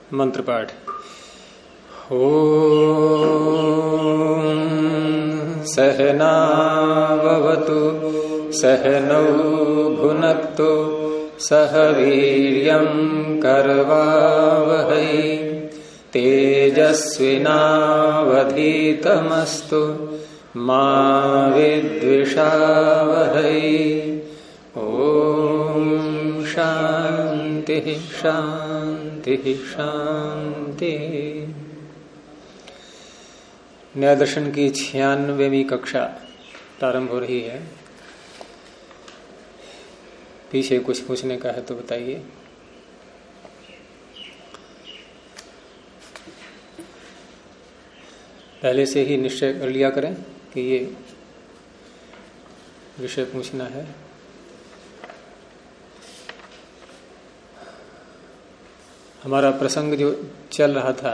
मंत्र पाठ। ओम सहनावतु सहनौ भुनक्तु सह वीर्यं करवावहै तेजस्विनावधीतमस्तु मा विद्विषावहै। ओम शांति शांति शांति। न्याय दर्शन की 96वीं कक्षा प्रारंभ हो रही है। पीछे कुछ पूछने का है तो बताइए। पहले से ही निश्चय कर लिया करें कि ये विषय पूछना है। हमारा प्रसंग जो चल रहा था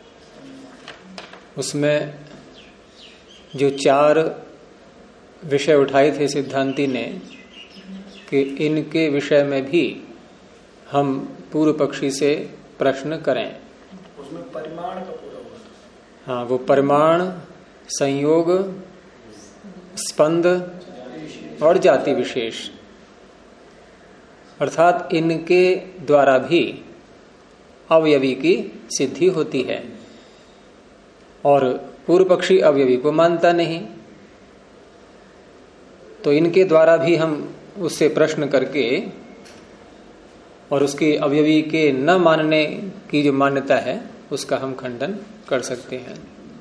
उसमें जो 4 विषय उठाए थे सिद्धांती ने कि इनके विषय में भी हम पूर्व पक्षी से प्रश्न करें। उसमें परिमाण का पूरा हुआ था। हाँ, वो परिमाण, संयोग, स्पंद और जाति विशेष, अर्थात इनके द्वारा भी अवयवी की सिद्धि होती है और पूर्व पक्षी अवयवी को मानता नहीं, तो इनके द्वारा भी हम उससे प्रश्न करके और उसके अवयवी के न मानने की जो मान्यता है उसका हम खंडन कर सकते हैं।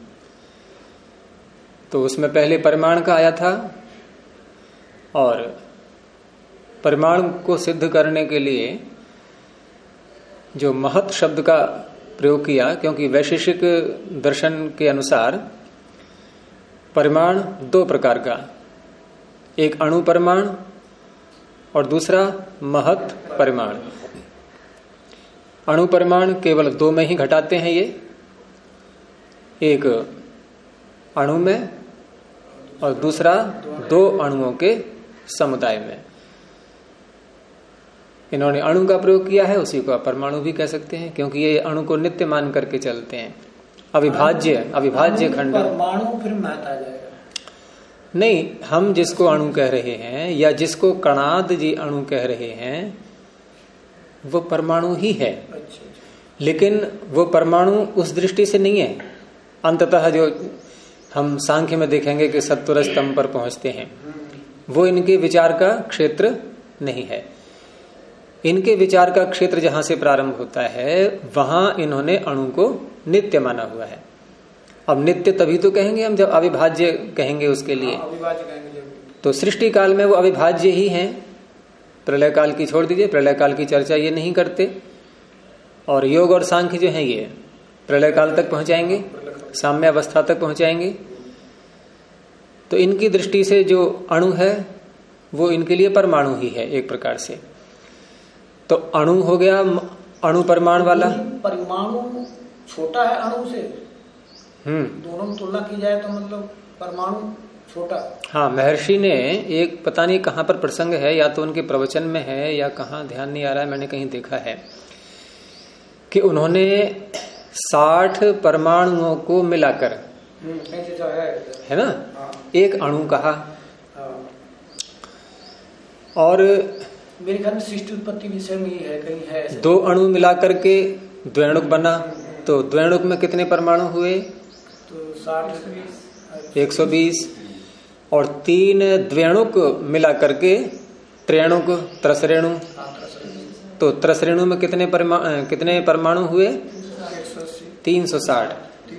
तो उसमें पहले परिमाण का आया था और परिमाण को सिद्ध करने के लिए जो महत् शब्द का प्रयोग किया, क्योंकि वैशेषिक दर्शन के अनुसार परिमाण 2 प्रकार का, एक अणु परिमाण और दूसरा महत् परिमाण। अणु परिमाण केवल 2 में ही घटाते हैं ये, एक अणु में और दूसरा 2 अणुओं के समुदाय में। इन्होंने अणु का प्रयोग किया है, उसी को आप परमाणु भी कह सकते हैं, क्योंकि ये अणु को नित्य मान करके चलते हैं। अविभाज्य खंड। परमाणु फिर महत आ जाएगा। नहीं, हम जिसको अणु कह रहे हैं या जिसको कणाद जी अणु कह रहे हैं वो परमाणु ही है। लेकिन वो परमाणु उस दृष्टि से नहीं है। अंततः जो हम सांख्य में देखेंगे कि सत्वर स्तंभ पर पहुंचते हैं, वो इनके विचार का क्षेत्र नहीं है। इनके विचार का क्षेत्र जहां से प्रारंभ होता है वहां इन्होंने अणु को नित्य माना हुआ है। अब नित्य तभी तो कहेंगे हम जब अविभाज्य कहेंगे उसके लिए। अविभाज्य कहेंगे तो सृष्टि काल में वो अविभाज्य ही हैं। प्रलय काल की छोड़ दीजिए, प्रलय काल की चर्चा ये नहीं करते। और योग और सांख्य जो है ये प्रलय काल तक पहुंचाएंगे, साम्य अवस्था तक पहुंचाएंगे। तो इनकी दृष्टि से जो अणु है वो इनके लिए परमाणु ही है एक प्रकार से। तो अणु हो गया अणु परिमाण वाला। परमाणु छोटा है अणु से। दोनों में तुलना की जाए तो मतलब परमाणु छोटा। हाँ, महर्षि ने एक पता नहीं कहां पर प्रसंग है, या तो उनके प्रवचन में है या कहां, ध्यान नहीं आ रहा है, मैंने कहीं देखा है कि उन्होंने 60 परमाणुओं को मिलाकर है ना एक अणु कहा। और मेरे ख्याल में सृष्टि उत्पत्ति विषय में ही है, कहीं है 2 अणु मिलाकर के द्वैणुक बना। तो द्वैणुक में कितने परमाणु हुए? तो 120। और 3 द्वैणुक मिलाकर के त्रेणुक, त्रसरेणु। तो त्रसरेणु में कितने परमाणु हुए? 360।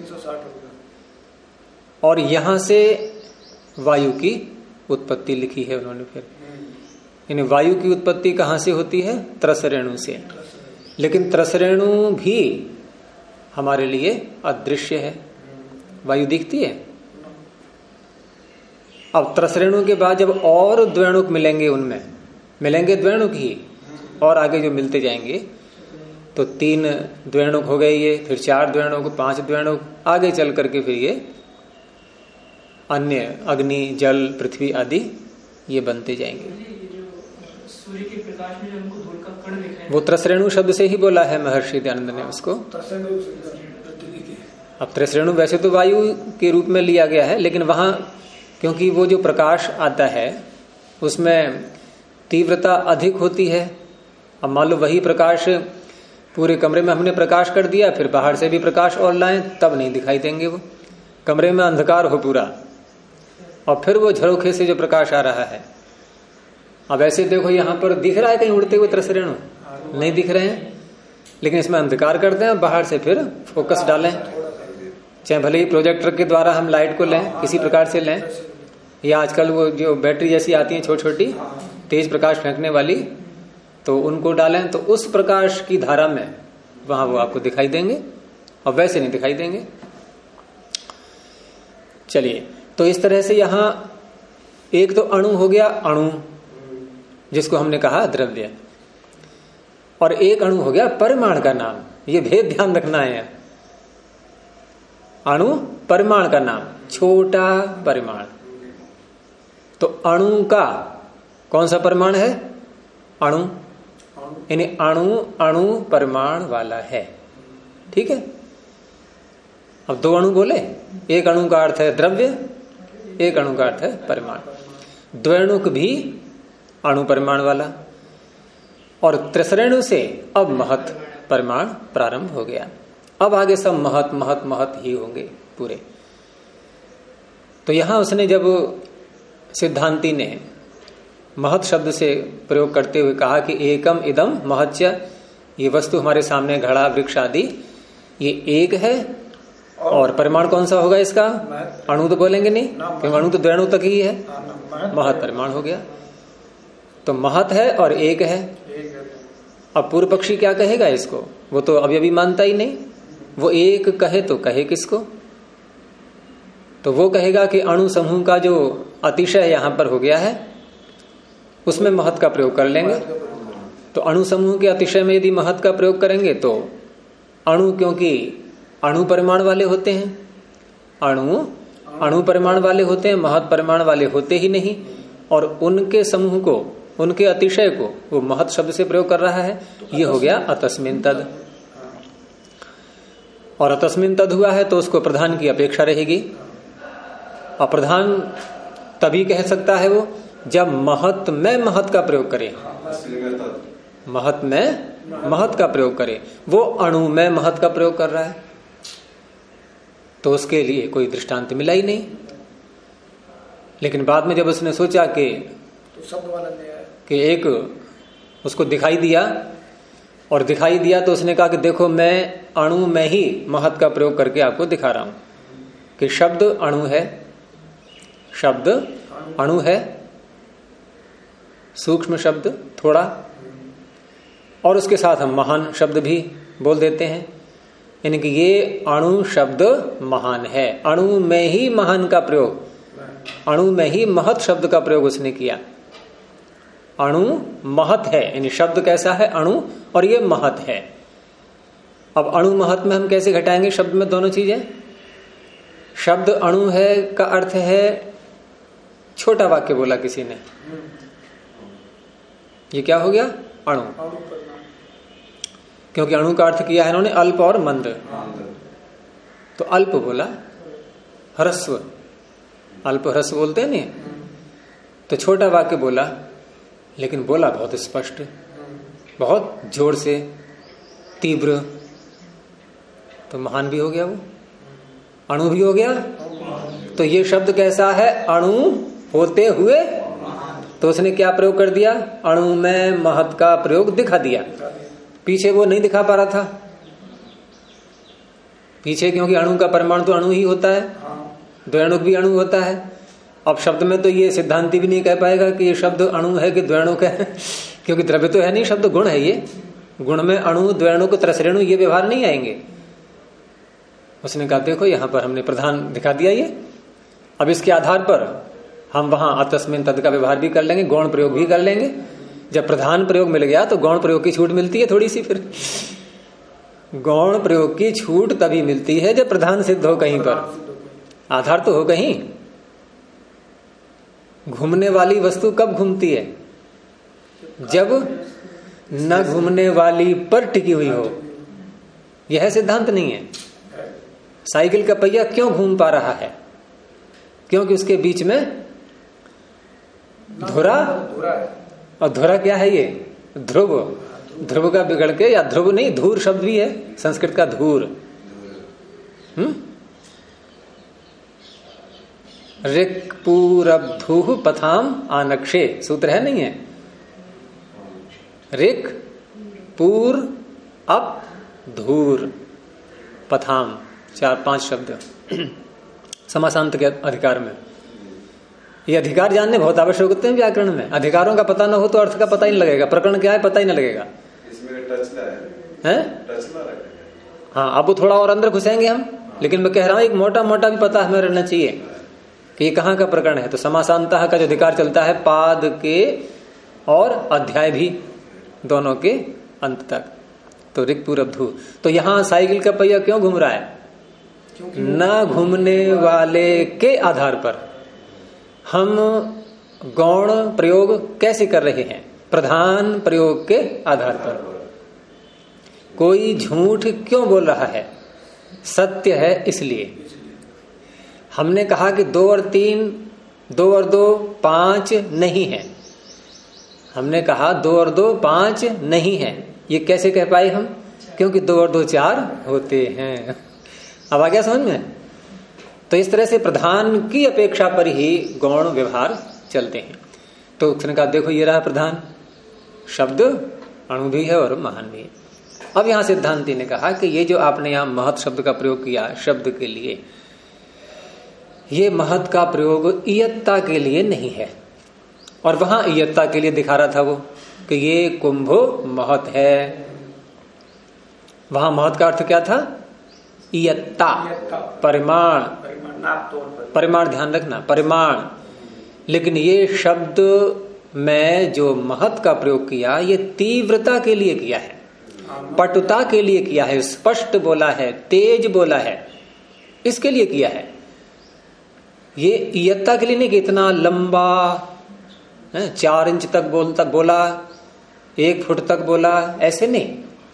और यहां से वायु की उत्पत्ति लिखी है उन्होंने। फिर इन वायु की उत्पत्ति कहां से होती है? त्रसरेणु से। लेकिन त्रसरेणु भी हमारे लिए अदृश्य है। वायु दिखती है। अब त्रसरेणु के बाद जब और द्वैणुक मिलेंगे, उनमें मिलेंगे द्वैणुक ही, और आगे जो मिलते जाएंगे तो 3 द्वैणुक हो गए ये, फिर 4 द्वैणुक, 5 द्वैणुक, आगे चल करके फिर ये अन्य अग्नि, जल, पृथ्वी आदि ये बनते जाएंगे। सूर्य के प्रकाश में जो हमको धूल का कण दिखाई वो त्रसरेणु शब्द से ही बोला है महर्षि दयानंद ने उसको। अब त्रसरेणु वैसे तो वायु के रूप में लिया गया है, लेकिन वहां क्योंकि वो जो प्रकाश आता है उसमें तीव्रता अधिक होती है। अब मान लो वही प्रकाश पूरे कमरे में हमने प्रकाश कर दिया, फिर बाहर से भी प्रकाश और लाएं, तब नहीं दिखाई देंगे। वो कमरे में अंधकार हो पूरा और फिर वो झरोखे से जो प्रकाश आ रहा है। अब ऐसे देखो यहां पर दिख रहा है कहीं उड़ते हुए त्रसरेणु? नहीं दिख रहे हैं, लेकिन इसमें अंधकार कर दें, बाहर से फिर फोकस डालें, चाहे भले ही प्रोजेक्टर के द्वारा हम लाइट को लें, किसी प्रकार से लें, या आजकल वो जो बैटरी जैसी आती है छोटी छोटी तेज प्रकाश फेंकने वाली, तो उनको डालें, तो उस प्रकाश की धारा में वहां वो आपको दिखाई देंगे और वैसे नहीं दिखाई देंगे। चलिए, तो इस तरह से यहां एक तो अणु हो गया, अणु जिसको हमने कहा द्रव्य, और एक अणु हो गया परिमाण का नाम। ये भेद ध्यान रखना है। अणु परिमाण का नाम, छोटा परिमाण। तो अणु का कौन सा परिमाण है? अणु, यानी अणु अणु परिमाण वाला है। ठीक है। अब दो अणु बोले, एक अणु का अर्थ है द्रव्य, एक अणु का अर्थ है परिमाण। द्वैणुक भी अणु परिमाण वाला, और त्रिसरेणु से अब महत परिमाण प्रारंभ हो गया। अब आगे सब महत महत महत ही होंगे पूरे। तो यहां उसने जब सिद्धांती ने महत शब्द से प्रयोग करते हुए कहा कि एकम इदम महच्य, ये वस्तु हमारे सामने घड़ा वृक्ष आदि ये एक है, और परिमाण कौन सा होगा इसका? अणु तो बोलेंगे नहीं, क्योंकि अणु तो द्वैणु तक ही है, महत परिमाण हो गया। तो महत है और एक है। अब पूर्व पक्षी क्या कहेगा इसको? वो तो अभी मानता ही नहीं। वो एक कहे तो कहे किसको? तो वो कहेगा कि अणु समूह का जो अतिशय यहां पर हो गया है उसमें महत का प्रयोग कर लेंगे। तो अणु समूह के अतिशय में यदि महत का प्रयोग करेंगे तो अणु, क्योंकि अणु परिमाण वाले होते हैं, अणु अणु परिमाण वाले होते हैं, महत परिमाण वाले होते ही नहीं, और उनके समूह को, उनके अतिशय को वो महत शब्द से प्रयोग कर रहा है। ये हो गया अतस्मिन तद, और अतस्मिन तद हुआ है तो उसको प्रधान की अपेक्षा रहेगी। और प्रधान तभी कह सकता है वो जब महत में महत का प्रयोग करे, महत में महत का प्रयोग करे। वो अणु में महत का प्रयोग कर रहा है, तो उसके लिए कोई दृष्टांत मिला ही नहीं। लेकिन बाद में जब उसने सोचा कि शब्द वाला कि एक उसको दिखाई दिया, और दिखाई दिया तो उसने कहा कि देखो मैं अणु में ही महत का प्रयोग करके आपको दिखा रहा हूं कि शब्द अणु है, शब्द अणु है, सूक्ष्म शब्द थोड़ा, और उसके साथ हम महान शब्द भी बोल देते हैं, यानी कि ये अणु शब्द महान है। अणु में ही महान का प्रयोग, अणु में ही महत शब्द का प्रयोग उसने किया। अणु महत है, यानी शब्द कैसा है? अणु, और ये महत है। अब अणु महत में हम कैसे घटाएंगे शब्द में दोनों चीजें? शब्द अणु है का अर्थ है छोटा वाक्य बोला किसी ने, ये क्या हो गया? अणु, क्योंकि अणु का अर्थ किया है इन्होंने अल्प और मंद, तो अल्प बोला, ह्रस्व, अल्प ह्रस्व बोलते हैं नहीं, तो छोटा वाक्य बोला, लेकिन बोला बहुत स्पष्ट, बहुत जोर से, तीव्र, तो महान भी हो गया, वो अणु भी हो गया। तो ये शब्द कैसा है? अणु होते हुए, तो उसने क्या प्रयोग कर दिया? अणु में महत का प्रयोग दिखा दिया। पीछे वो नहीं दिखा पा रहा था, पीछे क्योंकि अणु का परिमाण तो अणु ही होता है, द्वैणुक भी अणु होता है। अब शब्द में तो ये सिद्धांति भी नहीं कह पाएगा कि ये शब्द अणु है कि द्वैणुक है, क्योंकि द्रव्य तो है नहीं, शब्द गुण है। ये गुण में अणु, द्वैणुक, त्रसरेणु ये व्यवहार नहीं आएंगे। उसने कहा देखो यहां पर हमने प्रधान दिखा दिया ये, अब इसके आधार पर हम वहां अतस्मिन तद का व्यवहार भी कर लेंगे, गौण प्रयोग भी कर लेंगे। जब प्रधान प्रयोग मिल गया तो गौण प्रयोग की छूट मिलती है थोड़ी सी। फिर गौण प्रयोग की छूट तभी मिलती है जब प्रधान सिद्ध हो कहीं पर, आधार तो हो कहीं। घूमने वाली वस्तु कब घूमती है? न घूमने वाली पर टिकी हुई हो, यह सिद्धांत नहीं है। साइकिल का पहिया क्यों घूम पा रहा है? क्योंकि उसके बीच में धुरा, और धुरा क्या है? ये ध्रुव, ध्रुव का बिगड़ के, या ध्रुव नहीं, धूर शब्द भी है संस्कृत का, धूर। ऋक् पूरब्धु पथाम आनक्षे, सूत्र है नहीं है? ऋक् पूर अप धूर पथाम, 4-5 शब्द समासांत के अधिकार में। ये अधिकार जानने बहुत आवश्यक होते हैं व्याकरण में। अधिकारों का पता ना हो तो अर्थ का पता ही नहीं लगेगा, प्रकरण क्या है पता ही नहीं लगेगा। इसमें टच है? हाँ, अब थोड़ा और अंदर घुसेंगे हम, लेकिन मैं कह रहा हूं एक मोटा मोटा भी पता हमें रहना चाहिए कि ये कहाँ का प्रकरण है। तो समासांतः का जो अधिकार चलता है पाद के और अध्याय भी, दोनों के अंत तक। तो ऋक् पूरब्धु, तो यहां साइकिल का पहिया क्यों घूम रहा है? न घूमने वाले के आधार पर हम गौण प्रयोग कैसे कर रहे हैं? प्रधान प्रयोग के आधार पर। कोई झूठ क्यों बोल रहा है? सत्य है इसलिए। हमने कहा कि 2 और 3, 2 और 2 5 नहीं है। हमने कहा 2 और 2 5 नहीं है। ये कैसे कह पाए हम? क्योंकि 2 और 2 4 होते हैं। अब आ गया समझ में? तो इस तरह से प्रधान की अपेक्षा पर ही गौण व्यवहार चलते हैं। तो उसने कहा देखो ये रहा प्रधान शब्द, अणु भी है और महान भी है। अब यहां सिद्धांति ने कहा कि ये जो आपने यहां महत् शब्द का प्रयोग किया शब्द के लिए, ये महत् का प्रयोग इयत्ता के लिए नहीं है। और वहां इयत्ता के लिए दिखा रहा था वो कि ये कुंभो महत् है। वहां महत् का अर्थ क्या था? इयत्ता, परिमाण, परिमाण ध्यान रखना, परिमाण। लेकिन ये शब्द में जो महत् का प्रयोग किया ये तीव्रता के लिए किया है, पटुता के लिए किया है, स्पष्ट बोला है, तेज बोला है, इसके लिए किया है। ये इयत्ता के लिए नहीं कि इतना लंबा 4 इंच तक बोला, 1 फुट तक बोला, ऐसे नहीं।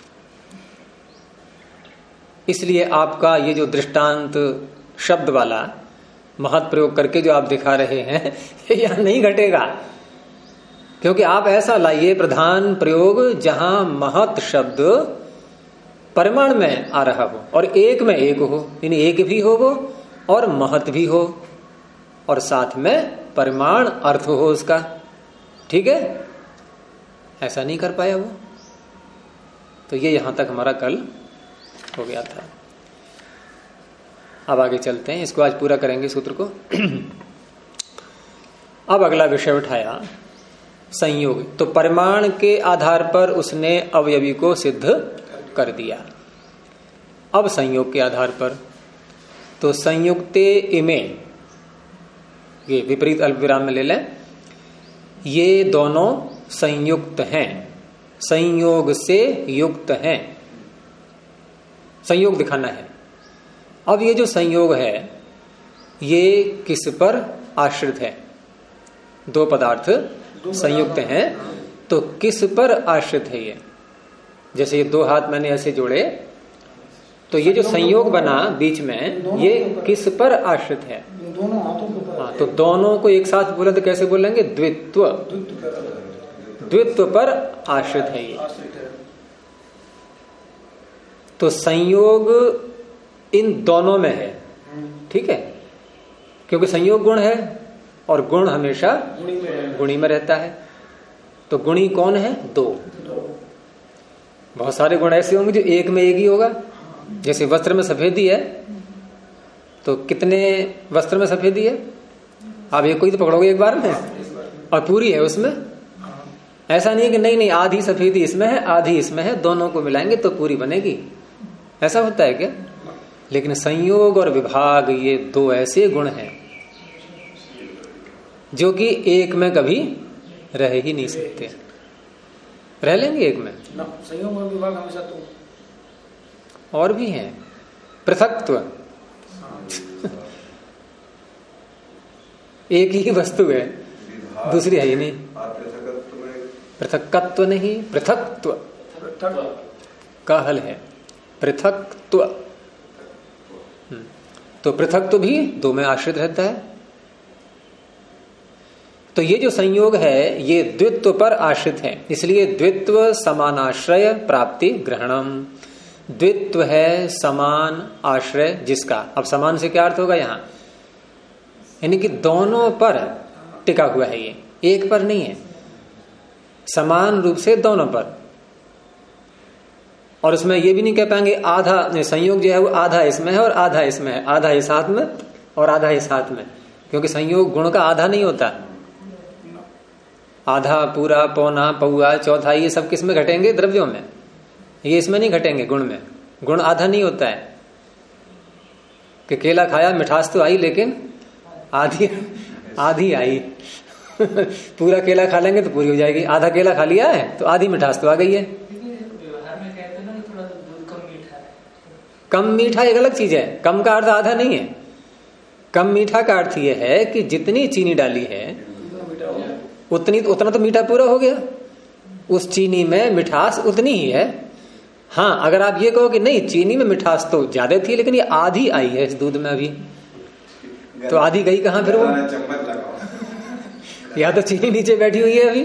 इसलिए आपका ये जो दृष्टांत शब्द वाला महत् प्रयोग करके जो आप दिखा रहे हैं ये यहां नहीं घटेगा। क्योंकि आप ऐसा लाइए प्रधान प्रयोग जहां महत् शब्द परिमाण में आ रहा हो और एक में एक हो, यानी एक भी हो वो और महत् भी हो और साथ में परिमाण अर्थ हो उसका। ठीक है, ऐसा नहीं कर पाया वो। तो ये यहां तक हमारा कल हो गया था। अब आगे चलते हैं, इसको आज पूरा करेंगे सूत्र को। अब अगला विषय उठाया संयोग। तो परिमाण के आधार पर उसने अवयवी को सिद्ध कर दिया। अब संयोग के आधार पर तो संयुक्ते इमे, ये विपरीत अल्पविराम में ले लें, ये दोनों संयुक्त हैं, संयोग से युक्त हैं। संयोग दिखाना है। अब ये जो संयोग है ये किस पर आश्रित है? 2 पदार्थ संयुक्त हैं तो किस पर आश्रित है ये? जैसे ये 2 हाथ मैंने ऐसे जोड़े तो ये जो संयोग बना बीच में ये किस पर आश्रित है? दोनों हाथों पर। हाँ, तो दोनों को एक साथ बोले तो कैसे बोलेंगे? द्वित्व, द्वित्व पर आश्रित है ये। तो संयोग इन दोनों में है। ठीक है, क्योंकि संयोग गुण है और गुण हमेशा गुणी में रहता है। तो गुणी कौन है? 2। बहुत सारे गुण ऐसे होंगे जो एक में एक ही होगा। जैसे वस्त्र में सफेदी है तो कितने वस्त्र में सफेदी है? आप एक कोई तो पकड़ोगे एक बार में और पूरी है उसमें। ऐसा नहीं है कि नहीं आधी सफेदी इसमें है आधी इसमें है, दोनों को मिलाएंगे तो पूरी बनेगी। ऐसा होता है क्या? लेकिन संयोग और विभाग ये 2 ऐसे गुण हैं जो कि एक में कभी रह ही नहीं सकते। रह लेंगे एक में? संयोग और विभाग हमेशा तो और भी हैं। पृथक्त्व, एक ही वस्तु है दूसरी है ही नहीं। पृथकत्व नहीं, पृथकत्व का हल है, पृथकत्व। तो पृथकत्व भी दो में आश्रित रहता है। तो ये जो संयोग है ये द्वित्व पर आश्रित है, इसलिए द्वित्व समानाश्रय प्राप्ति ग्रहणम। द्वित्व है समान आश्रय जिसका। अब समान से क्या अर्थ होगा यहां, यानी कि दोनों पर टिका हुआ है, ये एक पर नहीं है, समान रूप से दोनों पर। और उसमें ये भी नहीं कह पाएंगे आधा, संयोग जो है वो आधा इसमें है और आधा इसमें है, आधा इस हाथ में और आधा इस हाथ में, क्योंकि संयोग गुण का आधा नहीं होता। आधा, पूरा, पौना, पौआ, चौथाई, ये सब किस में घटेंगे, द्रव्यों में, ये इसमें नहीं घटेंगे गुण में। गुण आधा नहीं होता है कि केला खाया मिठास तो आई लेकिन आधी आधी आई पूरा केला खा लेंगे तो पूरी हो जाएगी, आधा केला खा लिया है तो आधी मिठास तो आ गई है। व्यवहार में कहते हैं ना थोड़ा दूध कम मीठा है। कम मीठा एक अलग चीज है, कम का अर्थ आधा नहीं है। कम मीठा का अर्थ यह है कि जितनी चीनी डाली है उतना तो मीठा पूरा हो गया, उस चीनी में मिठास उतनी ही है। हाँ, अगर आप ये कहो कि नहीं चीनी में मिठास तो ज्यादा थी लेकिन ये आधी आई है इस दूध में अभी, तो आधी गई कहां फिर वो, या तो चीनी नीचे बैठी हुई है अभी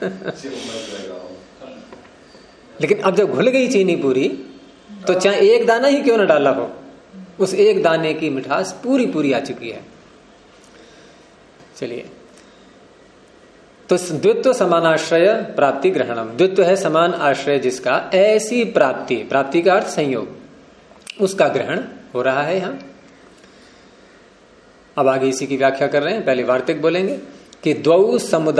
लेकिन अब जब घुल गई चीनी पूरी तो चाहे एक दाना ही क्यों ना डाला हो, उस एक दाने की मिठास पूरी पूरी आ चुकी है। चलिए, तो द्वित्व समानाश्रय प्राप्ति ग्रहणम। द्वित्व है समान आश्रय जिसका, ऐसी प्राप्ति, प्राप्ति का अर्थ संयोग, उसका ग्रहण हो रहा है यहां। अब आगे इसी की व्याख्या कर रहे हैं, पहले वार्तिक बोलेंगे कि द्वौ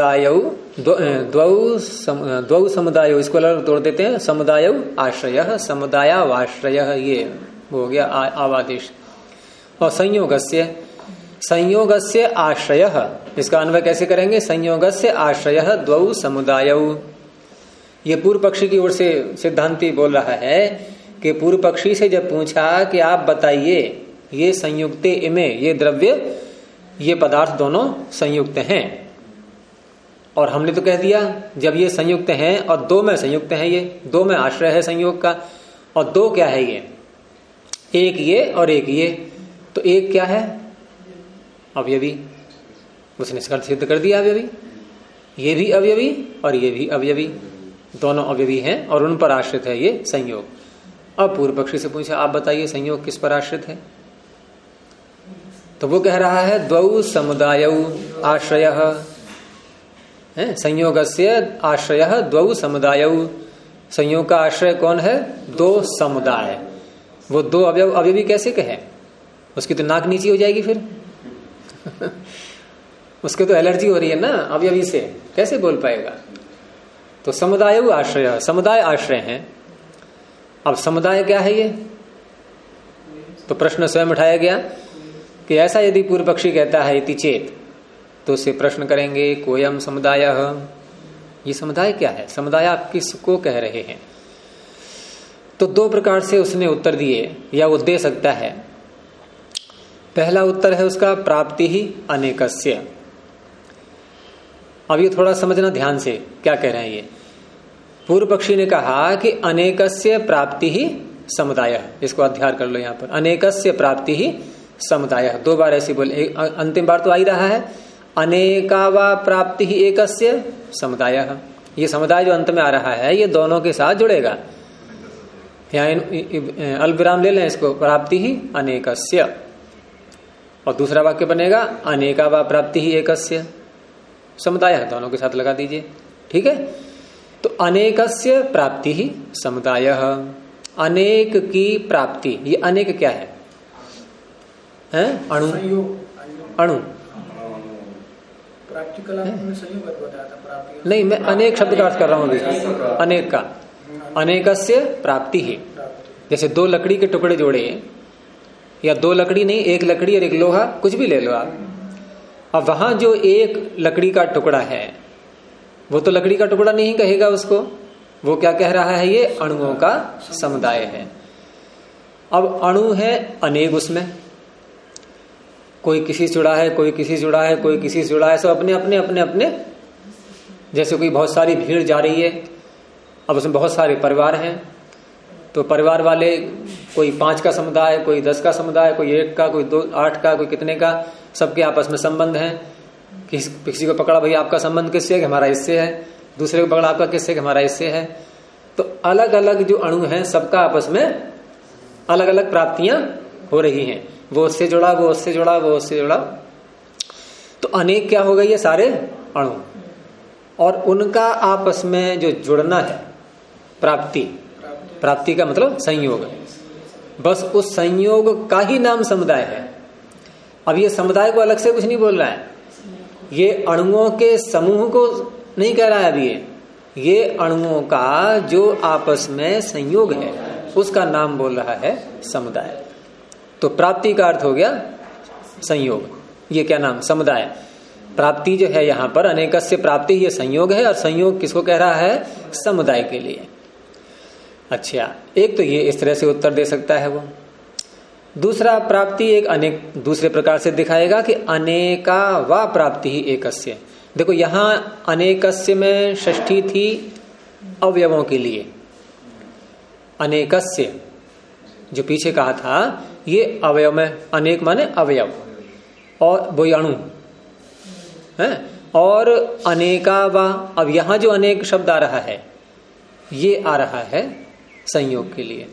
समुदायो, इसको अलग तोड़ देते हैं, समुदायो आश्रय, समुदायावाश्रय, ये हो गया आवादेश। और संयोगस्य आश्रय, इसका अन्वय कैसे करेंगे, संयोगस्य आश्रय द्वौ समुदायो। ये पूर्व पक्षी की ओर से सिद्धांती बोल रहा है कि पूर्व पक्षी से जब पूछा कि आप बताइए ये संयुक्ते इमे, ये द्रव्य, ये पदार्थ दोनों संयुक्त हैं, और हमने तो कह दिया जब ये संयुक्त हैं और दो में संयुक्त हैं, ये दो में आश्रय है संयोग का, और दो क्या है, ये एक ये और एक ये, तो एक क्या है, अवयवी। उसने इसका सिद्ध कर दिया अवयवी, ये भी अवयवी और ये भी अवयवी, दोनों अवयवी हैं और उन पर आश्रित है ये संयोग। अब पूर्व पक्षी से पूछा आप बताइए संयोग किस पर आश्रित है, तो वो कह रहा है द्वौ समुदायौ आश्रय है, संयोगस्य आश्रय द्वौ समुदायौ। संयोग का आश्रय कौन है, दो समुदाय। वो दो अवयवी कैसे कहे, उसकी तो नाक नीची हो जाएगी फिर उसके तो एलर्जी हो रही है ना अवयवी से, कैसे बोल पाएगा। तो समुदाय आश्रय, समुदाय आश्रय है। अब समुदाय क्या है ये, तो प्रश्न स्वयं उठाया गया कि ऐसा यदि पूर्व पक्षी कहता है इति चेत, तो उससे प्रश्न करेंगे कोयम समुदाय, ये समुदाय क्या है, समुदाय आप किसको कह रहे हैं। तो दो प्रकार से उसने उत्तर दिए या वो दे सकता है। पहला उत्तर है उसका प्राप्ति ही अनेकस्य। अब ये थोड़ा समझना ध्यान से क्या कह रहे हैं ये। पूर्व पक्षी ने कहा कि अनेकस्य प्राप्ति ही समुदाय, इसको अध्याय कर लो यहां पर, अनेकस्य प्राप्ति ही समुदाय। दो बार ऐसे बोले, अंतिम बार तो आ ही रहा है अनेकावा प्राप्ति ही एकस्य समुदाय। ये समुदाय जो अंत में आ रहा है ये दोनों के साथ जुड़ेगा। यहाँ अल्पविराम ले लें इसको, प्राप्ति ही अनेकस्य, और दूसरा वाक्य बनेगा अनेकावा प्राप्ति ही एकस्य समुदाय, दोनों के साथ लगा दीजिए, ठीक है। तो अनेकस्य प्राप्ति ही समुदाय, अनेक की प्राप्ति, ये अनेक क्या है, अणु, अणु प्राप्ति कला में संयोग बताया था, प्राप्ति नहीं, मैं अनेक शब्द का अर्थ कर रहा हूं अभी, अनेक का, अनेकस्य प्राप्ति ही। जैसे दो लकड़ी के टुकड़े जोड़े, या दो लकड़ी नहीं, एक लकड़ी और एक लोहा, कुछ भी ले लो आप। अब वहां जो एक लकड़ी का टुकड़ा है वो तो लकड़ी का टुकड़ा नहीं कहेगा उसको, वो क्या कह रहा है, ये अणुओं का समुदाय है। अब अणु है अनेक, उसमें कोई किसी से जुड़ा है, कोई किसी से जुड़ा है, कोई किसी से जुड़ा है, सब अपने अपने अपने अपने जैसे कोई बहुत सारी भीड़ जा रही है, अब उसमें बहुत सारे परिवार हैं, तो परिवार वाले कोई 5 का समुदाय, कोई 10 का समुदाय, कोई 1 का, कोई 2 8 का, कोई कितने का, सबके आपस में संबंध हैं। किसी को पकड़ा, भाई आपका संबंध किससे है? हमारा इससे है। दूसरे को पकड़ा, आपका किससे? हमारा इससे है। तो अलग अलग जो अणु हैं सबका आपस में अलग अलग प्राप्तियां हो रही हैं। वो उससे जुड़ा, वो उससे जुड़ा, वो उससे जुड़ा, तो अनेक क्या हो गई है? सारे अणु। और उनका आपस में जो जुड़ना है प्राप्ति का मतलब संयोग, बस उस संयोग का ही नाम समुदाय है। अब ये समुदाय को अलग से कुछ नहीं बोल रहा है, ये अणुओं के समूह को नहीं कह रहा है अभी, ये अणुओं का जो आपस में संयोग है उसका नाम बोल रहा है समुदाय। तो प्राप्ति का अर्थ हो गया संयोग, ये क्या नाम? समुदाय। प्राप्ति जो है यहाँ पर अनेकस्य प्राप्ति, ये संयोग है, और संयोग किसको कह रहा है? समुदाय के लिए। अच्छा, एक तो ये इस तरह से उत्तर दे सकता है वो। दूसरा, प्राप्ति एक अनेक दूसरे प्रकार से दिखाएगा कि अनेका वा प्राप्ति ही एकस्य। देखो यहां अनेकस्य में षष्ठी थी अवयवों के लिए, अनेकस्य जो पीछे कहा था ये अवयव में, अनेक माने अवयव और वो अणु है, और अनेका वा, अब यहां जो अनेक शब्द आ रहा है ये आ रहा है संयोग के लिए।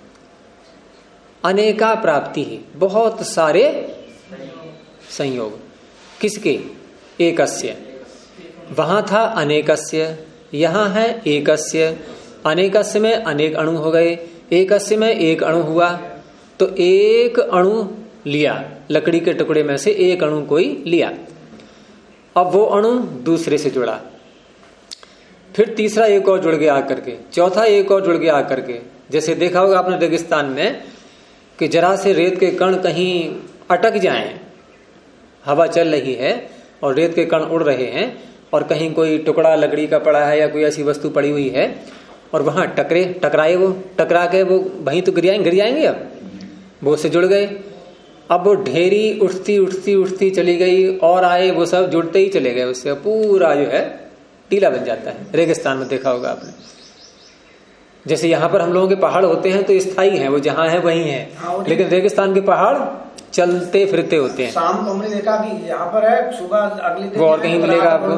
अनेका प्राप्ति ही, बहुत सारे संयोग। किसके? एकस्य। वहां था अनेकस्य, यहां है एकस्य। अनेकस्य में अनेक अणु हो गए, एकस्य में एक अणु हुआ, तो एक अणु लिया, लकड़ी के टुकड़े में से एक अणु कोई लिया, अब वो अणु दूसरे से जुड़ा, फिर तीसरा एक और जुड़ गया आकर के, चौथा एक और जुड़ गया आकर के। जैसे देखा होगा आपने रेगिस्तान में कि जरा से रेत के कण कहीं अटक जाएं, हवा चल रही है और रेत के कण उड़ रहे हैं, और कहीं कोई टुकड़ा लकड़ी का पड़ा है या कोई ऐसी वस्तु पड़ी हुई है और वहां टकराए, वो टकरा के वो वहीं तो गिर जाएंगे, अब वो उससे जुड़ गए। अब वो ढेरी उठती चली गई और आए, वो सब जुड़ते ही चले गए, उससे पूरा जो है टीला बन जाता है। रेगिस्तान में देखा होगा आपने, जैसे यहाँ पर हम लोगों के पहाड़ होते हैं तो स्थायी हैं, वो जहाँ है वहीं है, लेकिन रेगिस्तान के पहाड़ चलते फिरते होते हैं। शाम को हमने देखा कि यहाँ पर है, सुबह अगले दिन वो और कहीं मिलेगा आपको,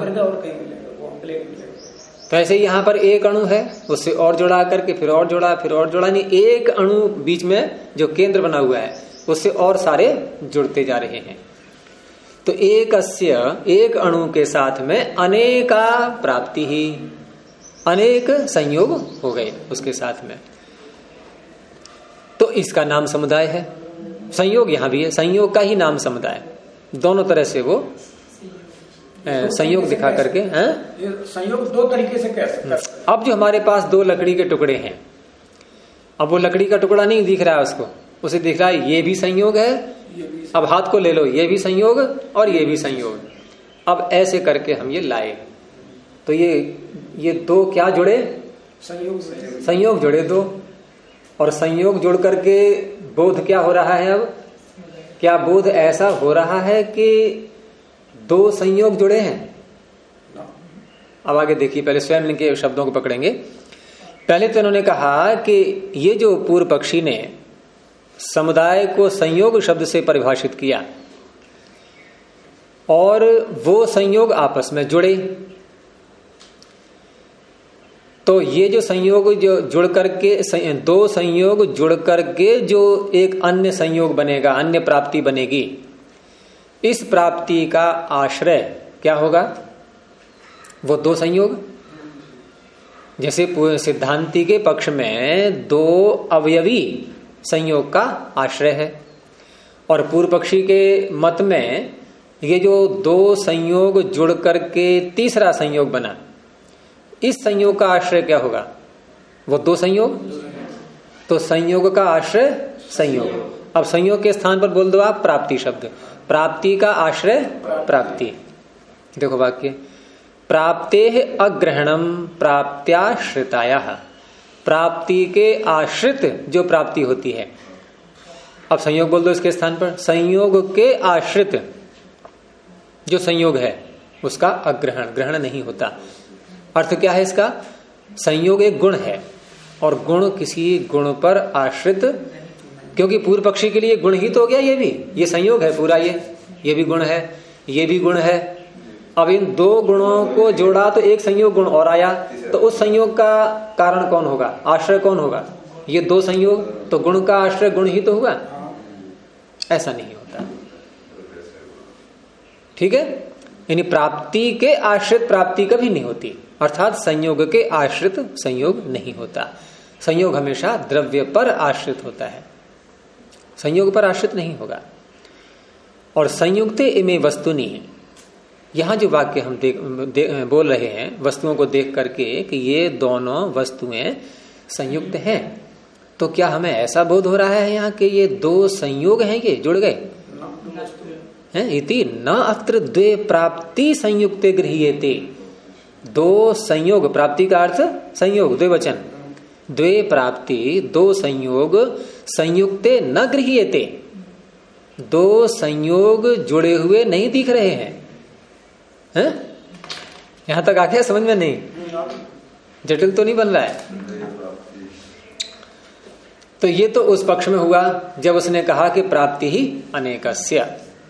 तो ऐसे ही यहाँ पर एक अणु है, उससे और जुड़ा करके फिर और जुड़ा, नहीं एक अणु बीच में जो केंद्र बना हुआ है उससे और सारे जुड़ते जा रहे हैं। तो एक अणु के साथ में अनेका प्राप्ति ही, अनेक संयोग हो गए उसके साथ में, तो इसका नाम समुदाय है। संयोग यहां भी है, संयोग का ही नाम समुदाय। दोनों तरह से वो संयोग दिखा करके ये संयोग दो तरीके से कह सकते हैं। अब जो हमारे पास 2 लकड़ी के टुकड़े हैं, अब वो लकड़ी का टुकड़ा नहीं दिख रहा है उसको, उसे दिख रहा है ये भी संयोग है, अब हाथ को ले लो, ये भी संयोग और ये भी संयोग। अब ऐसे करके हम ये लाए, तो ये 2 क्या जुड़े? संयोग जुड़े 2, और संयोग जुड़ करके बोध क्या हो रहा है? अब क्या बोध ऐसा हो रहा है कि 2 संयोग जुड़े हैं? अब आगे देखिए, पहले स्वयं इनके शब्दों को पकड़ेंगे। पहले तो इन्होंने कहा कि ये जो पूर्व पक्षी ने समुदाय को संयोग शब्द से परिभाषित किया और वो संयोग आपस में जुड़े, तो ये जो संयोग जो जुड़ करके 2 संयोग जुड़ करके जो एक अन्य संयोग बनेगा, अन्य प्राप्ति बनेगी, इस प्राप्ति का आश्रय क्या होगा? वो 2 संयोग। जैसे सिद्धांति के पक्ष में 2 अवयवी संयोग का आश्रय है, और पूर्व पक्षी के मत में ये जो 2 संयोग जुड़ करके तीसरा संयोग बना, इस संयोग का आश्रय क्या होगा? वो 2 संयोग। तो संयोग का आश्रय संयोग। अब संयोग के स्थान पर बोल दो आप प्राप्ति शब्द, प्राप्ति का आश्रय प्राप्ति। देखो वाक्य, प्राप्ते अग्रहणम प्राप्त्याश्रिताया, प्राप्ति के आश्रित जो प्राप्ति होती है। अब संयोग बोल दो इसके स्थान पर, संयोग के आश्रित जो संयोग है उसका अग्रहण, ग्रहण नहीं होता। अर्थ क्या है इसका? संयोग एक गुण है और गुण किसी गुण पर आश्रित, क्योंकि पूर्व पक्षी के लिए गुण ही तो हो गया, ये संयोग है पूरा, ये भी गुण है, ये भी गुण है। अब इन दो गुणों को जोड़ा तो एक संयोग गुण और आया, तो उस संयोग का कारण कौन होगा, आश्रय कौन होगा? ये दो संयोग, तो गुण का आश्रय गुण ही तो हुआ। ऐसा नहीं होता, ठीक है। यानी प्राप्ति के आश्रित प्राप्ति कभी नहीं होती, अर्थात संयोग के आश्रित संयोग नहीं होता। संयोग हमेशा द्रव्य पर आश्रित होता है, संयोग पर आश्रित नहीं होगा। और संयुक्ते इमे वस्तुनि, यहां जो वाक्य हम बोल रहे हैं वस्तुओं को देख करके कि ये दोनों वस्तुएं संयुक्त हैं, तो क्या हमें ऐसा बोध हो रहा है यहाँ कि ये दो संयोग हैं, ये जुड़ गए हैं? इति न अत्र द्वे प्राप्ति संयुक्ते गृह्यते। दो संयोग, प्राप्ति का अर्थ संयोग, द्विवचन, द्वे प्राप्ति दो संयोग संयुक्ते न गृह्यते, दो संयोग जुड़े हुए नहीं दिख रहे हैं। यहां तक आ गया समझ में? नहीं, जटिल तो नहीं बन रहा है। तो ये तो उस पक्ष में हुआ जब उसने कहा कि प्राप्ति ही अनेकस्य।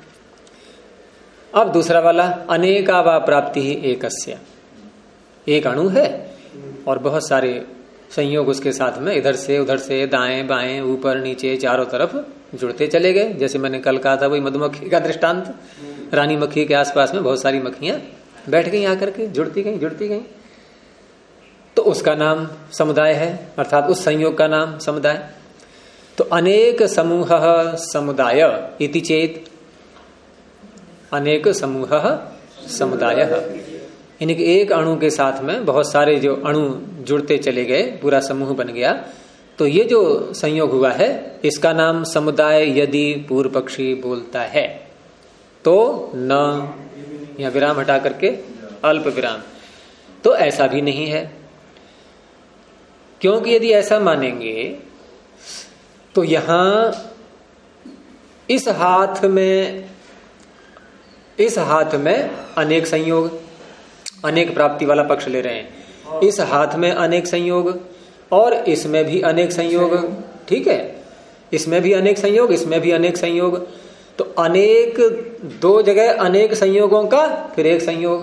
अब दूसरा वाला, अनेका वा प्राप्ति ही एकस्य। एक अणु है और बहुत सारे संयोग उसके साथ में इधर से उधर से, दाएं बाएं, ऊपर नीचे, चारों तरफ जुड़ते चले गए। जैसे मैंने कल कहा था वही मधुमक्खी का दृष्टांत, रानी मक्खी के आसपास में बहुत सारी मक्खियां बैठ गई आकर के, जुड़ती गई, तो उसका नाम समुदाय है, अर्थात उस संयोग का नाम समुदाय। तो अनेक समूह समुदाय इति चेत, अनेक समूह समुदाय, यानी कि एक अणु के साथ में बहुत सारे जो अणु जुड़ते चले गए, पूरा समूह बन गया, तो ये जो संयोग हुआ है इसका नाम समुदाय यदि पूर्व पक्षी बोलता है तो न, यहां विराम हटा करके अल्प विराम, तो ऐसा भी नहीं है। क्योंकि यदि ऐसा मानेंगे तो यहां इस हाथ में अनेक संयोग, अनेक प्राप्ति वाला पक्ष ले रहे हैं, इस हाथ में अनेक संयोग और इसमें भी अनेक संयोग, ठीक है, इसमें भी अनेक संयोग, इसमें भी अनेक संयोग, तो अनेक दो जगह अनेक संयोगों का फिर एक संयोग,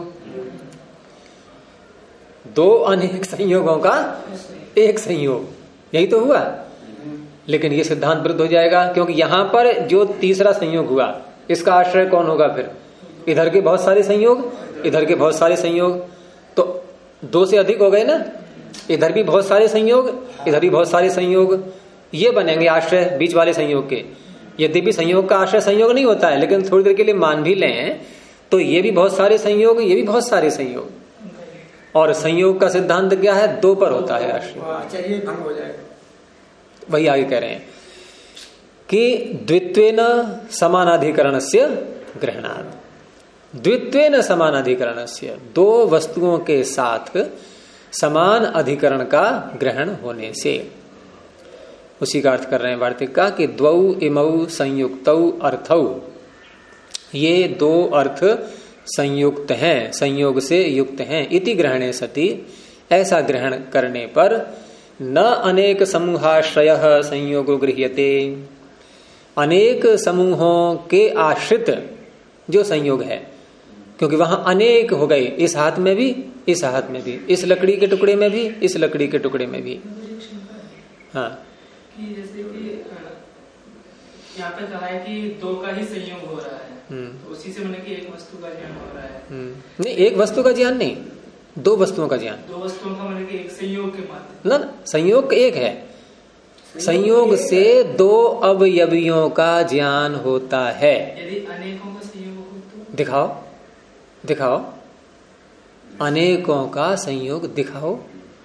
दो अनेक संयोगों का एक संयोग, यही तो हुआ। लेकिन ये सिद्धांत विरुद्ध हो जाएगा, क्योंकि यहां पर जो तीसरा संयोग हुआ इसका आश्रय कौन होगा? फिर इधर के बहुत सारे संयोग, इधर के बहुत सारे संयोग, तो दो से अधिक हो गए ना, इधर भी बहुत सारे संयोग, इधर भी बहुत सारे संयोग, ये बनेंगे आश्रय बीच वाले संयोग के। यद्यपि संयोग का आश्रय संयोग नहीं होता है, लेकिन थोड़ी देर के लिए मान भी लें तो ये भी बहुत सारे संयोग, ये भी बहुत सारे संयोग, और संयोग का सिद्धांत क्या है? दो पर होता है आश्रय। ये भंग हो जाएगा। वही आगे कह रहे हैं कि द्वित्वेन समानाधिकरणस्य ग्रहणात्, द्वित्वेन समानाधिकरणस्य, दो वस्तुओं के साथ समान अधिकरण का ग्रहण होने से, उसी का अर्थ कर रहे हैं वार्तिक का कि द्वौ इमौ संयुक्तौ अर्थौ, ये दो अर्थ संयुक्त हैं, संयोग से युक्त हैं। इति ग्रहणे सति, ऐसा ग्रहण करने पर न अनेक समूहाश्रय संयोगो गृह्यते, अनेक समूहों के आश्रित जो संयोग है, क्योंकि वहां अनेक हो गए, इस हाथ में भी, इस हाथ में भी, इस लकड़ी के टुकड़े में भी, इस लकड़ी के टुकड़े में भी। हाँ, कि जैसे कि यहाँ पे कहा है कि दो का ही संयोग हो रहा है, तो उसी से मैंने कि एक वस्तु का ज्ञान हो रहा है। नहीं, एक वस्तु का ज्ञान नहीं, दो वस्तुओं का ज्ञान। दो वस्तुओं का मैंने कि एक संयोग के माध्यम, ना, संयोग एक है, संयोग से दो अवयवियों का ज्ञान होता है। यदि अनेकों का संयोग हो तो दिखाओ, दिखाओ, अनेकों का संयोग दिखाओ।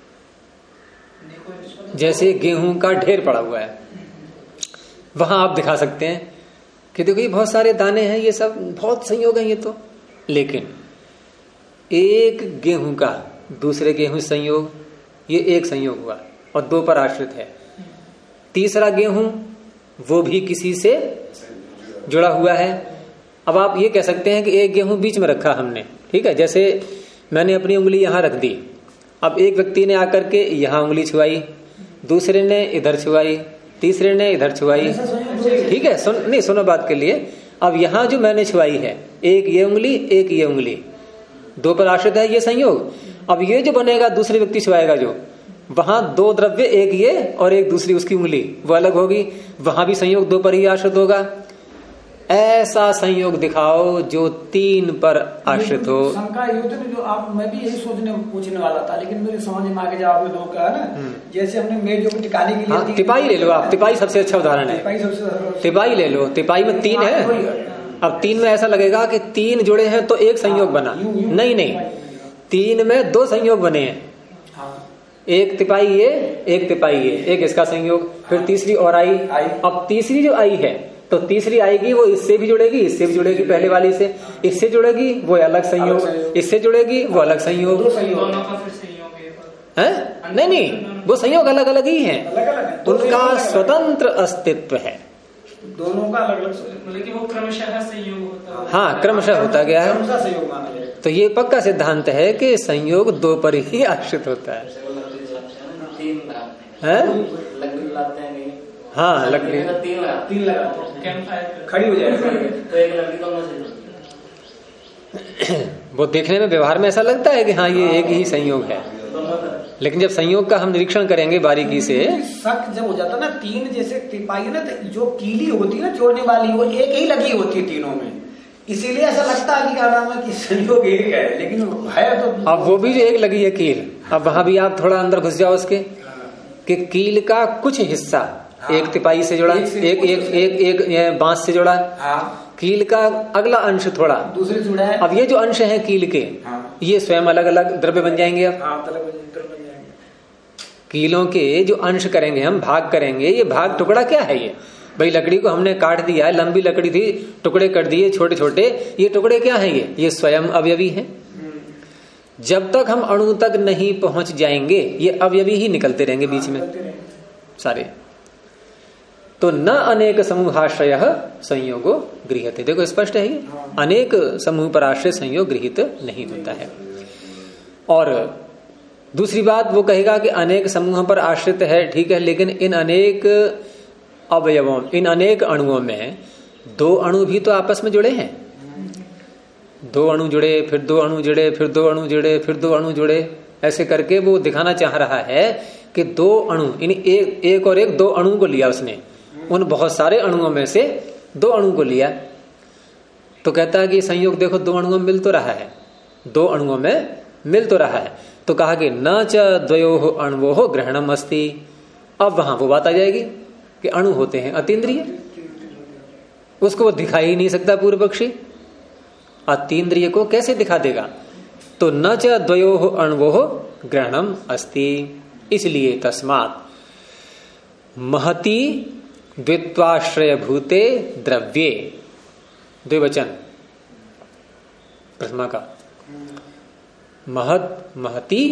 जैसे गेहूं का ढेर पड़ा हुआ है, वहां आप दिखा सकते हैं कि देखो ये बहुत सारे दाने हैं, ये सब बहुत संयोग है ये तो, लेकिन एक गेहूं का दूसरे गेहूं संयोग, ये एक संयोग हुआ और दो पर आश्रित है। तीसरा गेहूं वो भी किसी से जुड़ा हुआ है। अब आप ये कह सकते हैं कि एक गेहूं बीच में रखा हमने, ठीक है, जैसे मैंने अपनी उंगली यहां रख दी अब एक व्यक्ति ने आकर के यहाँ उंगली छुआई, दूसरे ने इधर छुआई, तीसरे ने इधर छुआई, ठीक है, सुनो बात के लिए। अब यहाँ जो मैंने छुआई है, एक ये उंगली एक ये उंगली, दो पर आश्रित है ये संयोग। अब ये जो बनेगा दूसरे व्यक्ति छुआएगा जो, वहां दो द्रव्य, एक ये और एक दूसरी उसकी उंगली, वो अलग होगी, वहां भी संयोग दो पर ही आश्रित होगा। ऐसा संयोग दिखाओ जो तीन पर आश्रित हो। शंका ये होती है जो आप, मैं भी यही पूछने वाला था, लेकिन मेरे समझ में आगे जब आपने दो कहा ना, जैसे हमने मेज जो टिकाने के लिए, हाँ, तिपाई ले लो आप, तिपाई सबसे अच्छा उदाहरण है। तिपाई ले लो, तिपाई में तीन है। अब तीन में ऐसा लगेगा कि तीन जुड़े हैं तो एक संयोग बना, नहीं, तीन में दो संयोग बने हैं, एक तिपाई ये एक तिपाई ये, एक इसका संयोग, फिर तीसरी और आई। अब तीसरी जो आई है तो तीसरी आएगी वो इससे भी जुड़ेगी, इससे भी जुड़ेगी, पहले वाली से, इससे जुड़ेगी वो अलग संयोग, इससे जुड़ेगी वो अलग संयोग है। नहीं, वो संयोग अलग अलग ही है, उनका स्वतंत्र अस्तित्व है, दोनों का अलग अलग, मतलब कि वो क्रमशः संयोग होता है। हाँ, क्रमशः होता गया है। तो ये पक्का सिद्धांत है कि संयोग दो पर ही आश्रित होता है। हाँ, लकड़ी तीन लगाते हैं, खड़ी हो जाएगी तो एक लकड़ी दोनों से। वो देखने में व्यवहार में ऐसा लगता है कि हाँ ये एक ही संयोग है, लेकिन जब संयोग का हम निरीक्षण करेंगे बारीकी से, शक जब हो जाता है ना, तीन जैसे तिपाई ना, तो जो कीली होती है ना जोड़ने वाली, वो एक ही लगी होती है तीनों में, इसीलिए ऐसा लगता है कि क्या नाम है कि संयोग एक है, लेकिन है तो। अब वो भी जो एक लगी है कील, अब वहां भी आप थोड़ा अंदर घुस जाओ उसके, कि कील का कुछ हिस्सा एक तिपाई से जुड़ा, एक बांस से जुड़ा, कील का अगला अंश थोड़ा दूसरे जुड़ा है। अब ये जो अंश है कील के, ये स्वयं अलग अलग द्रव्य बन जाएंगे। अब कीलों के जो अंश करेंगे हम, भाग करेंगे, ये भाग टुकड़ा क्या है? ये भाई लकड़ी को हमने काट दिया है, लंबी लकड़ी थी, टुकड़े कर दिए छोटे छोटे, ये टुकड़े क्या है? ये स्वयं अवयवी है। जब तक हम अणु तक नहीं पहुंच जाएंगे ये अवयवी ही निकलते रहेंगे बीच में सारे। तो न अनेक समूहाश्रय संयोगो गृह्यते, देखो स्पष्ट है, अनेक समूह पर आश्रय संयोग गृहीत नहीं होता है। और दूसरी बात वो कहेगा कि अनेक समूह पर आश्रित है, ठीक है, लेकिन इन अनेक अवयवों, इन अनेक अणुओं में दो अणु भी तो आपस में जुड़े हैं। दो अणु जुड़े, फिर दो अणु जुड़े, फिर दो अणु जुड़े, फिर दो अणु जुड़े, ऐसे करके वो दिखाना चाह रहा है कि दो अणु, यानी एक और एक, दो अणु को लिया उसने, उन बहुत सारे अणुओं में से दो अणु को लिया। तो कहता है कि संयोग देखो दो अणुओं में मिल तो रहा है, दो अणुओं में मिल तो रहा है। तो कहा कि न च द्वयोः अण्वोः ग्रहणम अस्ति। अब वहां वो बात आ जाएगी कि अणु होते हैं अतीन्द्रिय, उसको वो दिखा ही नहीं सकता पूर्व पक्षी, अतीन्द्रिय को कैसे दिखा देगा? तो न च द्वयोः अण्वोः ग्रहणम अस्ति, इसलिए तस्मात् महति द्वित्वाश्रय भूते द्रव्ये, द्विवचन प्रथमा का, महत महति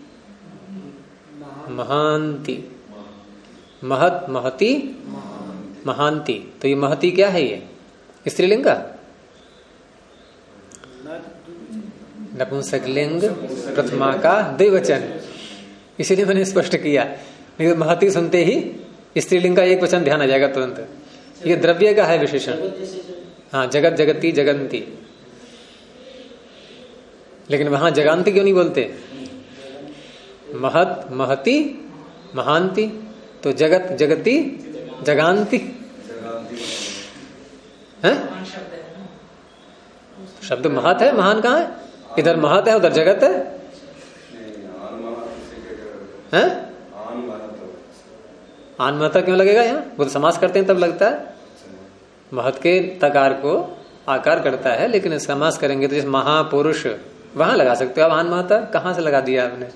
महांति, महत महति महांति। तो ये महति क्या है? ये स्त्रीलिंग का नपुंसकलिंग प्रथमा का द्विवचन, इसीलिए मैंने स्पष्ट किया। लेकिन महति सुनते ही स्त्रीलिंग का एक वचन ध्यान आ जाएगा तुरंत। ये द्रव्य का है विशेषण। हाँ, जगत जगती जगंती, लेकिन वहां जगांती क्यों नहीं बोलते? महत महति महांति, तो जगत जगती जगांती है? शब्द महत है, महान कहाँ है? इधर महत है, उधर जगत है। आन महता क्यों लगेगा यहाँ? वो तो समास करते हैं तब लगता है। महत के तकार को आकार करता है, लेकिन समास करेंगे तो जैसे महापुरुष वहां लगा सकते हो आप। आन महता कहां से लगा दिया आपने?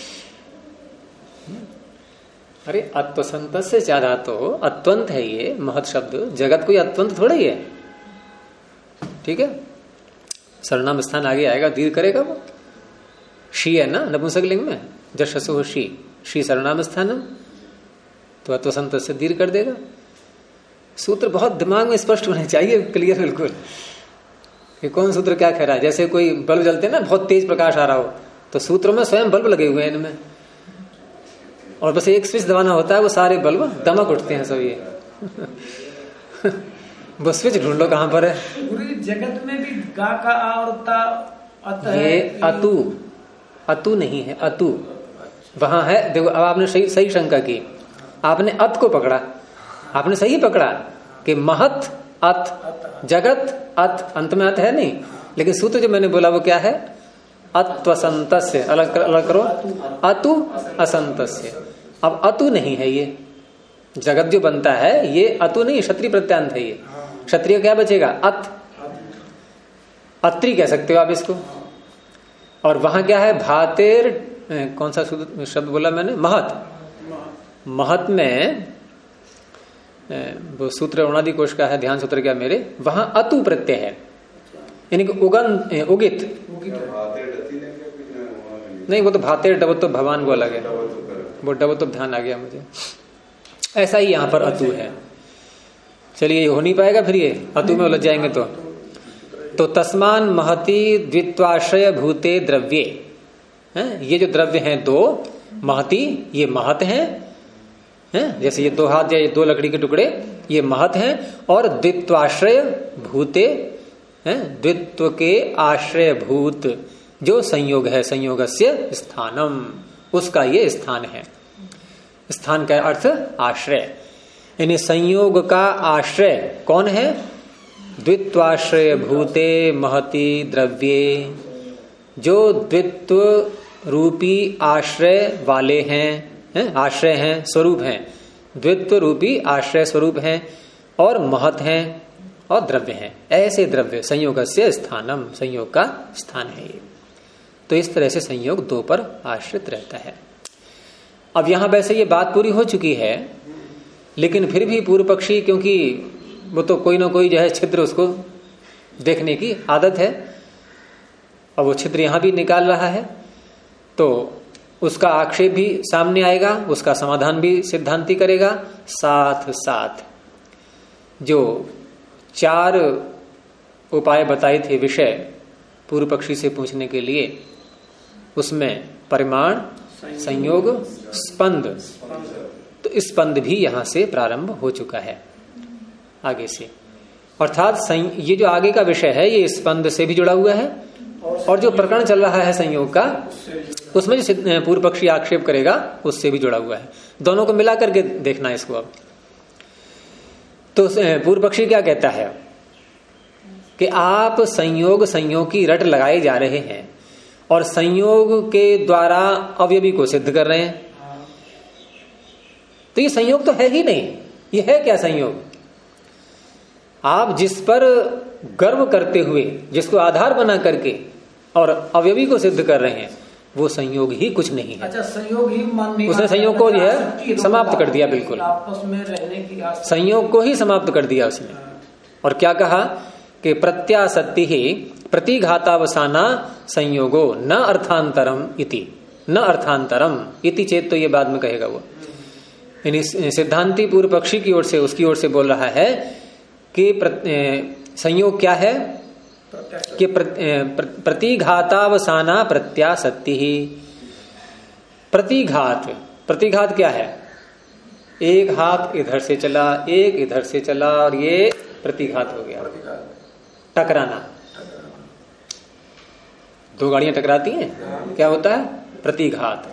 अरे अत्वसंत से ज्यादा तो अत्वंत है ये महत शब्द। जगत कोई अत्वंत थोड़ा ही है, ठीक है। सर्वनाम स्थान आगे आएगा, दीर्घ करेगा वो। शी है ना नपुंसकलिंग में, जशसु शी, शी सर्वनाम स्थानम, तो अत्वसंत से दीर्घ कर देगा। सूत्र बहुत दिमाग में स्पष्ट होने चाहिए, क्लियर बिल्कुल, कि कौन सूत्र क्या कह रहा है। जैसे कोई बल्ब जलते ना, बहुत तेज प्रकाश आ रहा हो, तो सूत्रों में स्वयं बल्ब लगे हुए हैं इनमें, और बस एक स्विच दबाना होता है, वो सारे बल्ब दमक उठते हैं सब ये। वो स्विच ढूंढ लो कहां पर है। पूरी जगत में भी गा का आ और ता अत है। ये अतु, अतु नहीं है, अतु वहां है। देखो अब आपने सही शंका की, आपने अत को पकड़ा, आपने सही पकड़ा कि महत अत, जगत अत, अंत में अत है नहीं, लेकिन सूत्र जो मैंने बोला वो क्या है, अत्वसंतस्य। अलग करो, अतु असंतस्य। अब अतु नहीं है, ये जगत जो बनता है ये अतु नहीं, क्षत्रिय प्रत्यांत है ये। क्षत्रिय क्या बचेगा, अत, अत्रि कह सकते हो आप इसको। और वहां क्या है, भातेर, कौन सा शब्द बोला मैंने, महत। महत में वो सूत्र उणादि कोश का है, ध्यान सूत्र क्या मेरे, वहां अतु प्रत्यय है, यानी कि उगित नहीं, वो तो भातेर डब तो भगवान को अलग है, वो डब तो ध्यान आ गया मुझे। ऐसा ही यहां पर अतु है। चलिए ये हो नहीं पाएगा, फिर ये अतु में उलझ जाएंगे तो तस्मान महति द्वित्वाश्रय भूते द्रव्ये, ये जो द्रव्य हैं दो, महति ये महत हैं, जैसे ये दो हाथ या ये दो लकड़ी के टुकड़े ये महत हैं, और द्वित्वाश्रय भूते, द्वित्व के आश्रय भूत जो संयोग है, संयोगस्य स्थानम, उसका ये स्थान है। स्थान का अर्थ आश्रय, यानी संयोग का आश्रय कौन है, द्वित्वाश्रय भूते महति द्रव्ये, जो द्वित्व रूपी आश्रय वाले हैं, आश्रय हैं, स्वरूप हैं, द्वित्व रूपी आश्रय स्वरूप हैं, और महत हैं और द्रव्य हैं। ऐसे द्रव्य संयोगस्य स्थानम, संयोग का स्थान है ये। तो इस तरह से संयोग दो पर आश्रित रहता है। अब यहां वैसे ये बात पूरी हो चुकी है, लेकिन फिर भी पूर्व पक्षी, क्योंकि वो तो कोई ना कोई जो है छिद्र उसको देखने की आदत है, और वो छिद्र यहां भी निकाल रहा है, तो उसका आक्षेप भी सामने आएगा, उसका समाधान भी सिद्धांती करेगा। साथ साथ जो चार उपाय बताए थे विषय पूर्व पक्षी से पूछने के लिए, उसमें परिमाण, संयोग, स्पंद, तो स्पंद भी यहां से प्रारंभ हो चुका है आगे से। अर्थात ये जो आगे का विषय है ये स्पंद से भी जुड़ा हुआ है, और जो प्रकरण चल रहा है संयोग का, उसमें जो पूर्व पक्षी आक्षेप करेगा उससे भी जुड़ा हुआ है। दोनों को मिला करके देखना इसको। अब तो पूर्व पक्षी क्या कहता है कि आप संयोग की रट लगाए जा रहे हैं, और संयोग के द्वारा अवयवी को सिद्ध कर रहे हैं। तो ये संयोग तो है ही नहीं, ये है क्या संयोग? आप जिस पर गर्व करते हुए, जिसको आधार बना करके और अवयवी को सिद्ध कर रहे हैं, वो संयोग ही कुछ नहीं है। अच्छा, संयोग ही मानने, उसने संयोग को जो है समाप्त कर दिया, बिल्कुल आपस में रहने की संयोग को ही समाप्त कर दिया उसने। और क्या कहा कि प्रत्यासत्ति ही प्रतिघातावसाना संयोगो न अर्थांतरम इति, न अर्थांतरम इति चेत, तो ये बाद में कहेगा वो। यानी सिद्धांती पूर्व पक्षी की ओर से, उसकी ओर से बोल रहा है कि संयोग क्या है कि प्रतिघातावसाना प्रत्यासत्ति ही। प्रतिघात क्या है? एक हाथ इधर से चला, एक इधर से चला, और ये प्रतिघात हो गया, टकराना। दो गाड़ियां टकराती हैं, क्या होता है? प्रतिघात।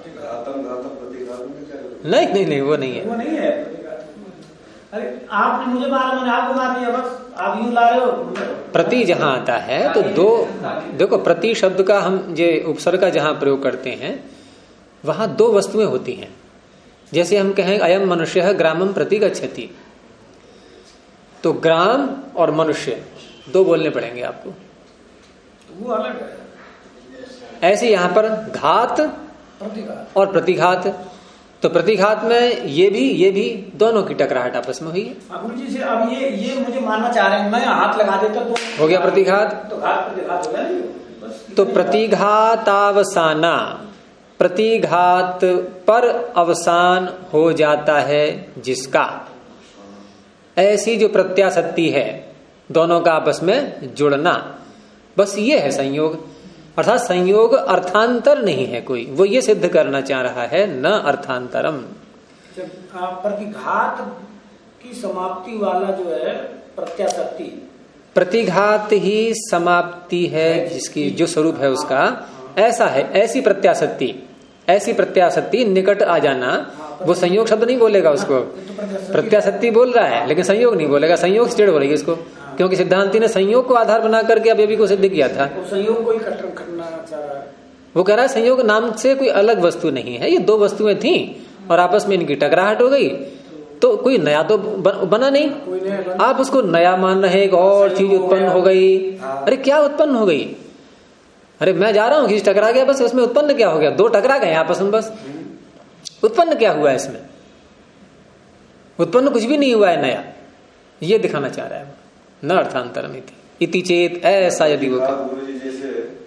नहीं, वो नहीं है, वो नहीं है। अरे आपने मुझे मारा, मैंने आपको मार दिया, बस आप यूं ला रहे हो। प्रति जहां आता है तो दो, देखो प्रति शब्द का हम जो उपसर्ग का जहां प्रयोग करते हैं वहां दो वस्तुएं होती हैं। जैसे हम कहें अयम मनुष्य है ग्रामम प्रति गच्छति, तो ग्राम और मनुष्य दो बोलने पड़ेंगे आपको, वो अलग है। ऐसे यहां पर घात और प्रतिघात, तो प्रतिघात में ये भी दोनों की टकराहट आपस में हुई है। गुरु जी से अब ये मुझे मानना चाह रहे हैं, मैं हाथ लगा देता तो हो गया प्रतिघात। तो घात प्रतिघात हो गया नहीं? तो प्रतिघातावसाना, प्रतिघात पर अवसान हो जाता है जिसका, ऐसी जो प्रत्यासत्ति है, दोनों का आपस में जुड़ना, बस ये है संयोग। अर्थात संयोग अर्थांतर नहीं है कोई, वो ये सिद्ध करना चाह रहा है न अर्थांतरम। प्रतिघात की समाप्ति वाला जो है प्रत्याशक्ति, प्रतिघात ही समाप्ति है जिसकी जो स्वरूप है उसका, ऐसा है। ऐसी प्रत्याशक्ति निकट आ जाना, वो संयोग शब्द नहीं बोलेगा उसको, प्रत्याशक्ति बोल रहा है लेकिन संयोग नहीं बोलेगा, संयोग से चिड़ बोलेगी इसको, क्योंकि सिद्धांति ने संयोग को आधार बना करके अभी को सिद्ध किया था। संयोग को ही करना चाह रहा है। वो कह रहा है संयोग नाम से कोई अलग वस्तु नहीं है, ये दो वस्तुएं थी और आपस में इनकी टकराहट हो गई, तो कोई नया तो बना नहीं, आप उसको नया मान रहे, एक और चीज उत्पन्न हो गई। अरे क्या उत्पन्न हो गई? अरे मैं जा रहा हूँ, खींच टकरा गया, बस उसमें उत्पन्न क्या हो गया? दो टकरा गए आपस में, बस उत्पन्न क्या हुआ इसमें? उत्पन्न कुछ भी नहीं हुआ है नया, ये दिखाना चाह रहा है। न अर्थांतरम इति चेत, ऐसा यदि वो जैसे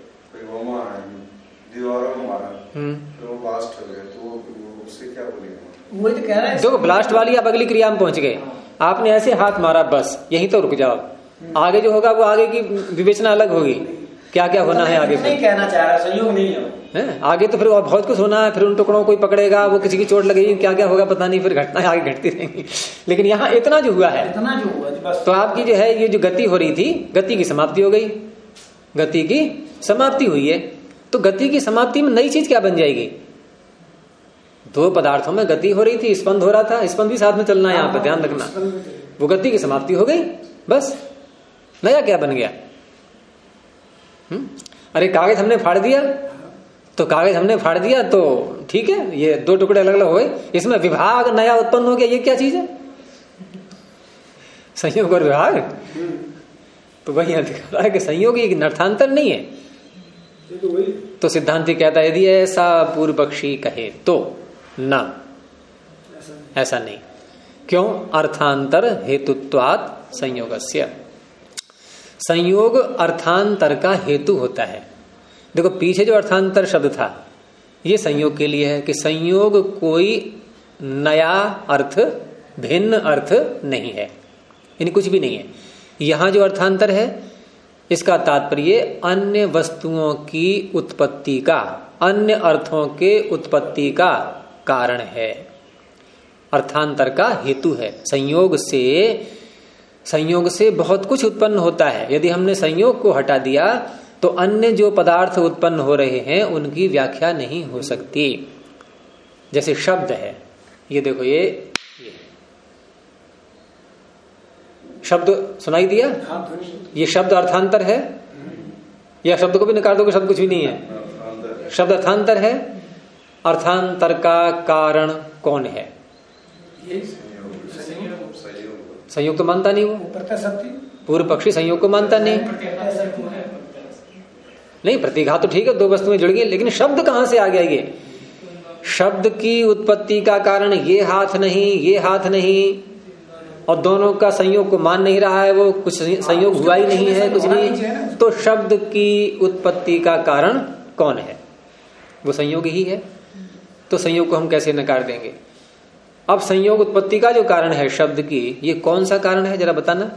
दीवारों को मारा तो वो ब्लास्ट हो गया, तो उससे क्या बोलेगा? वही तो कह रहा है। देखो ब्लास्ट वाली आप अगली क्रिया में पहुंच गए, आपने ऐसे हाथ मारा, बस यही तो रुक जाओ, आगे जो होगा वो आगे की विवेचना अलग होगी, क्या क्या होना है आगे। नहीं कहना चाह रहा, संयोग नहीं है आगे तो फिर और बहुत कुछ होना है, फिर उन टुकड़ों कोई पकड़ेगा, वो किसी की चोट लगेगी, क्या क्या होगा पता नहीं, फिर घटनाएं आगे घटती रहेंगी। लेकिन यहाँ इतना जो हुआ है, इतना जो हुआ बस। तो आपकी जो है ये जो गति हो रही थी, गति की समाप्ति हो गई, गति की समाप्ति हुई है। तो गति की समाप्ति में नई चीज क्या बन जाएगी? दो पदार्थों में गति हो रही थी, स्पंद हो रहा था, स्पंद भी साथ में चलना है, यहाँ पे ध्यान रखना। वो गति की समाप्ति हो गई, बस नया क्या बन गया? अरे कागज हमने फाड़ दिया, तो कागज हमने फाड़ दिया तो ठीक है, ये दो टुकड़े अलग अलग हो गए, इसमें विभाग नया उत्पन्न हो गया, ये क्या चीज है? संयोग और विभाग। तो वही दिखा रहा है कि संयोग एक अर्थांतर नहीं है। तो सिद्धांति कहता है यदि ऐसा पूर्व पक्षी कहे तो ना, ऐसा नहीं। क्यों? अर्थांतर हेतुत्वात् संयोगस्य, संयोग अर्थांतर का हेतु होता है। देखो पीछे जो अर्थांतर शब्द था ये संयोग के लिए है कि संयोग कोई नया अर्थ, भिन्न अर्थ नहीं है, यानी कुछ भी नहीं है। यहां जो अर्थांतर है इसका तात्पर्य अन्य वस्तुओं की उत्पत्ति का, अन्य अर्थों के उत्पत्ति का कारण है, अर्थांतर का हेतु है। संयोग से बहुत कुछ उत्पन्न होता है। यदि हमने संयोग को हटा दिया तो अन्य जो पदार्थ उत्पन्न हो रहे हैं उनकी व्याख्या नहीं हो सकती। जैसे शब्द है, ये देखो ये शब्द सुनाई दिया, ये शब्द अर्थांतर है, या शब्द को भी निकाल दो कि शब्द कुछ भी नहीं है, शब्द अर्थांतर है। अर्थांतर का कारण कौन है? संयोग तो मानता नहीं, वो पूर्व पक्षी संयोग को मानता नहीं। नहीं, प्रतिघात तो ठीक है, दो वस्तुएं जुड़ गई, लेकिन शब्द कहां से आ गया? ये शब्द की उत्पत्ति का कारण ये हाथ नहीं, ये हाथ नहीं, और दोनों का संयोग को मान नहीं रहा है, वो कुछ संयोग हुआ ही नहीं है, कुछ नहीं। तो शब्द की उत्पत्ति का कारण कौन है? वो संयोग ही है। तो संयोग को हम कैसे नकार देंगे? अब संयोग उत्पत्ति का जो कारण है शब्द की, ये कौन सा कारण है जरा बताना।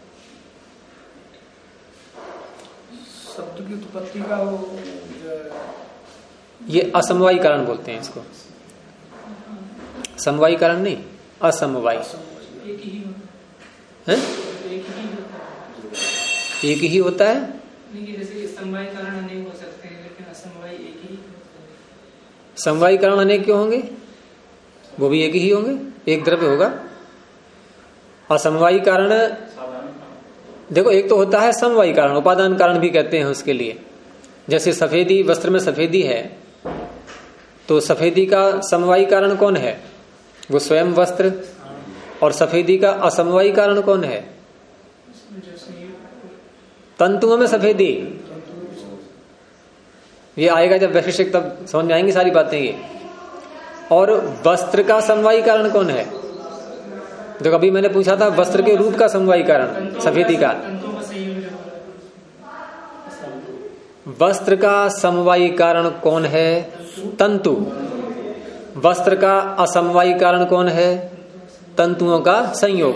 शब्द की उत्पत्ति का ये असमवायी कारण बोलते हैं इसको, समवायी कारण नहीं, असमवायी है, एक ही होता है। जैसे समवायी कारण अनेक हो सकते हैं, लेकिन असमवायी एक ही। समवायी कारण अनेक क्यों होंगे? वो भी एक ही होंगे, एक द्रव्य होगा। असमवायी कारण देखो, एक तो होता है समवायी कारण, उपादान कारण भी कहते हैं उसके लिए। जैसे सफेदी, वस्त्र में सफेदी है तो सफेदी का समवायी कारण कौन है? वो स्वयं वस्त्र। और सफेदी का असमवायी कारण कौन है? तंतुओं में सफेदी। ये आएगा जब वैशिष्टिक, तब समझ में आएंगी सारी बातें ये। और वस्त्र का समवायी कारण कौन है? जो अभी मैंने पूछा था, वस्त्र के रूप का समवायी कारण सफेदी का। वस्त्र का समवायी कारण कौन है? तंतु। वस्त्र का असमवायी कारण कौन है? तंतुओं का संयोग।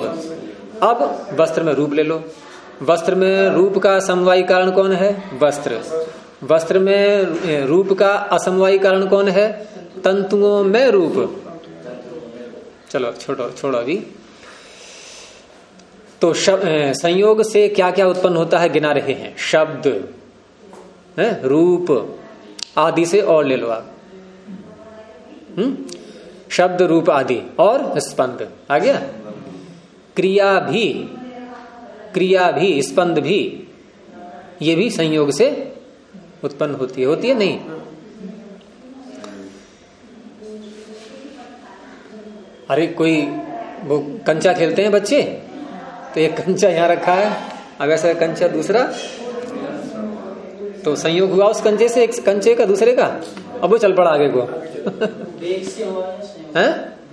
अब वस्त्र में रूप ले लो, वस्त्र में रूप का समवायी कारण कौन है? वस्त्र। वस्त्र में रूप का असमवायी कारण कौन है? तंतुओं में रूप। चलो छोड़ो अभी। तो संयोग से क्या क्या उत्पन्न होता है गिना रहे हैं। शब्द है, रूप आदि से और ले लो आप। शब्द रूप आदि और स्पंद आ गया। क्रिया भी स्पंद भी ये भी संयोग से उत्पन्न होती है नहीं? अरे कोई वो कंचा खेलते हैं बच्चे, तो एक कंचा यहाँ रखा है, अब ऐसा कंचा दूसरा, तो संयोग हुआ उस कंचे से, एक कंचे का दूसरे का, अब वो चल पड़ा आगे को। हैं?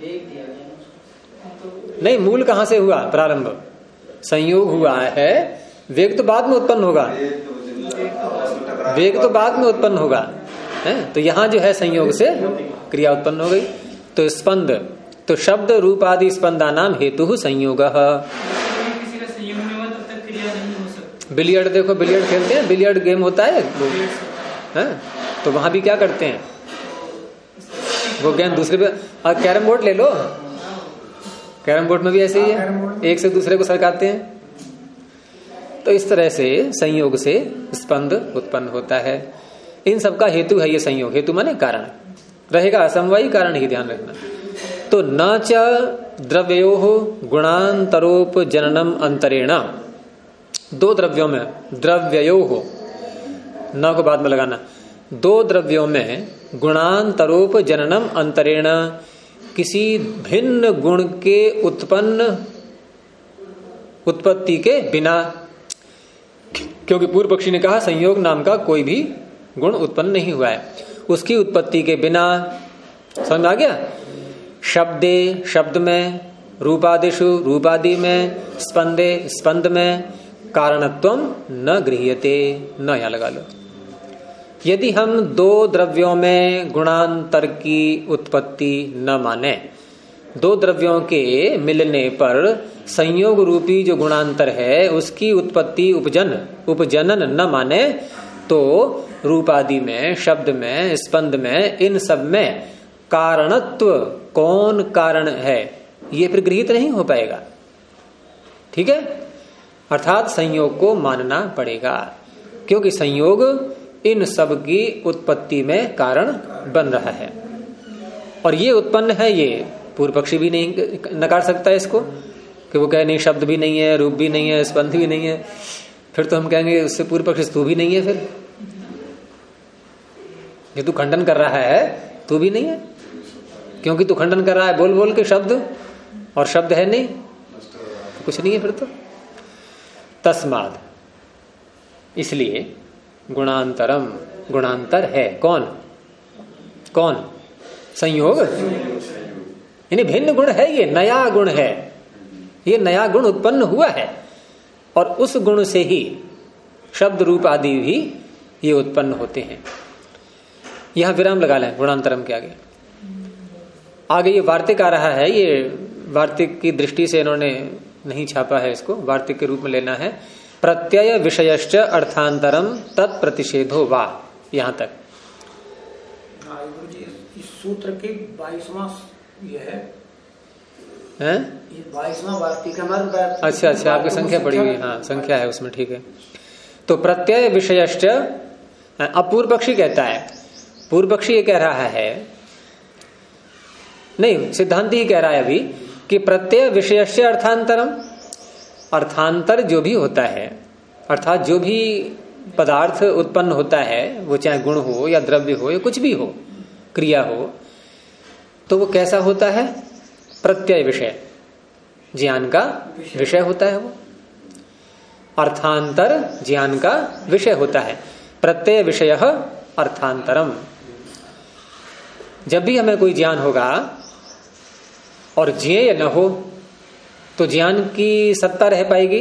नहीं, मूल कहां से हुआ? प्रारंभ संयोग हुआ है, वेग तो बाद में उत्पन्न होगा, वेग तो बाद में उत्पन्न होगा है? तो यहां जो है संयोग से क्रिया उत्पन्न हो गई। तो स्पंद, तो शब्द रूप आदि स्पंदा नाम हेतु संयोग। बिलियर्ड देखो, बिलियर्ड खेलते हैं, बिलियर्ड गेम होता है तो वहां भी क्या करते हैं, वो गेम दूसरे पे। और कैरम बोर्ड ले लो, कैरम बोर्ड में भी ऐसे ही है, एक से दूसरे को सरकाते हैं। तो इस तरह से संयोग से स्पंद उत्पन्न होता है। इन सब का हेतु है ये संयोग। हेतु माने कारण रहेगा, असमवायी कारण ही ध्यान रखना। तो न च द्रव्योः गुणांतरोप जननम अंतरेण, दो द्रव्यों में, द्रव्योः न को बाद में लगाना, दो द्रव्यों में गुणांतरोप जननम अंतरेण, किसी भिन्न गुण के उत्पत्ति के बिना, क्योंकि पूर्व पक्षी ने कहा संयोग नाम का कोई भी गुण उत्पन्न नहीं हुआ है, उसकी उत्पत्ति के बिना। समझ में आ गया? शब्दे शब्द में, रूपादिषु रूपादि में, स्पंदे स्पंद में, कारणत्वम न गृह्यते, न यहां लगा लो। यदि हम दो द्रव्यों में गुणांतर की उत्पत्ति न माने, दो द्रव्यों के मिलने पर संयोग रूपी जो गुणांतर है उसकी उत्पत्ति उपजनन न माने, तो रूपादि में, शब्द में, स्पंद में, इन सब में कारणत्व, कौन कारण है, ये फिर गृहीत नहीं हो पाएगा। ठीक है? अर्थात संयोग को मानना पड़ेगा, क्योंकि संयोग इन सब की उत्पत्ति में कारण बन रहा है। और ये उत्पन्न है, ये पूर्व पक्षी भी नहीं नकार सकता है इसको, कि वो कहे नहीं शब्द भी नहीं है, रूप भी नहीं है, स्पंद भी नहीं है। फिर तो हम कहेंगे उससे पूर्व पक्षी तू भी नहीं है, फिर ये तू खंडन कर रहा है, तू भी नहीं है, क्योंकि तू खंडन कर रहा है बोल बोल के शब्द, और शब्द है नहीं, कुछ नहीं है फिर तो। तस्माद, इसलिए गुणांतरम, गुणांतर है कौन? कौन? संयोग। यानी भिन्न गुण है, ये नया गुण है, ये नया गुण उत्पन्न हुआ है, और उस गुण से ही शब्द रूप आदि भी ये उत्पन्न होते हैं। यहां विराम लगा लें गुणांतरम के आगे। आगे ये वार्तिक आ रहा है, ये वार्तिक की दृष्टि से इन्होंने नहीं छापा है, इसको वार्तिक के रूप में लेना है। प्रत्यय विषयश्च अर्थांतरम तत्प्रतिषेधो वा, यहां तक। इस सूत्र के 22वां ये है, ये 22वां वार्तिक। अच्छा, आपकी संख्या पड़ी हुई, हाँ संख्या है उसमें, ठीक है। तो प्रत्यय विषयश्च, अब पूर्व पक्षी कहता है, पूर्व पक्षी ये कह रहा है, नहीं सिद्धांत ही कह रहा है अभी, कि प्रत्यय विषयश्च अर्थांतरम, अर्थांतर जो भी होता है, अर्थात जो भी पदार्थ उत्पन्न होता है, वो चाहे गुण हो या द्रव्य हो या कुछ भी हो, क्रिया हो, तो वो कैसा होता है? प्रत्यय विषय, ज्ञान का विषय होता है वो। अर्थांतर ज्ञान का विषय होता है। प्रत्यय विषय अर्थांतरम, जब भी हमें कोई ज्ञान होगा और ज्ञेय न हो, तो ज्ञान की सत्ता रह पाएगी?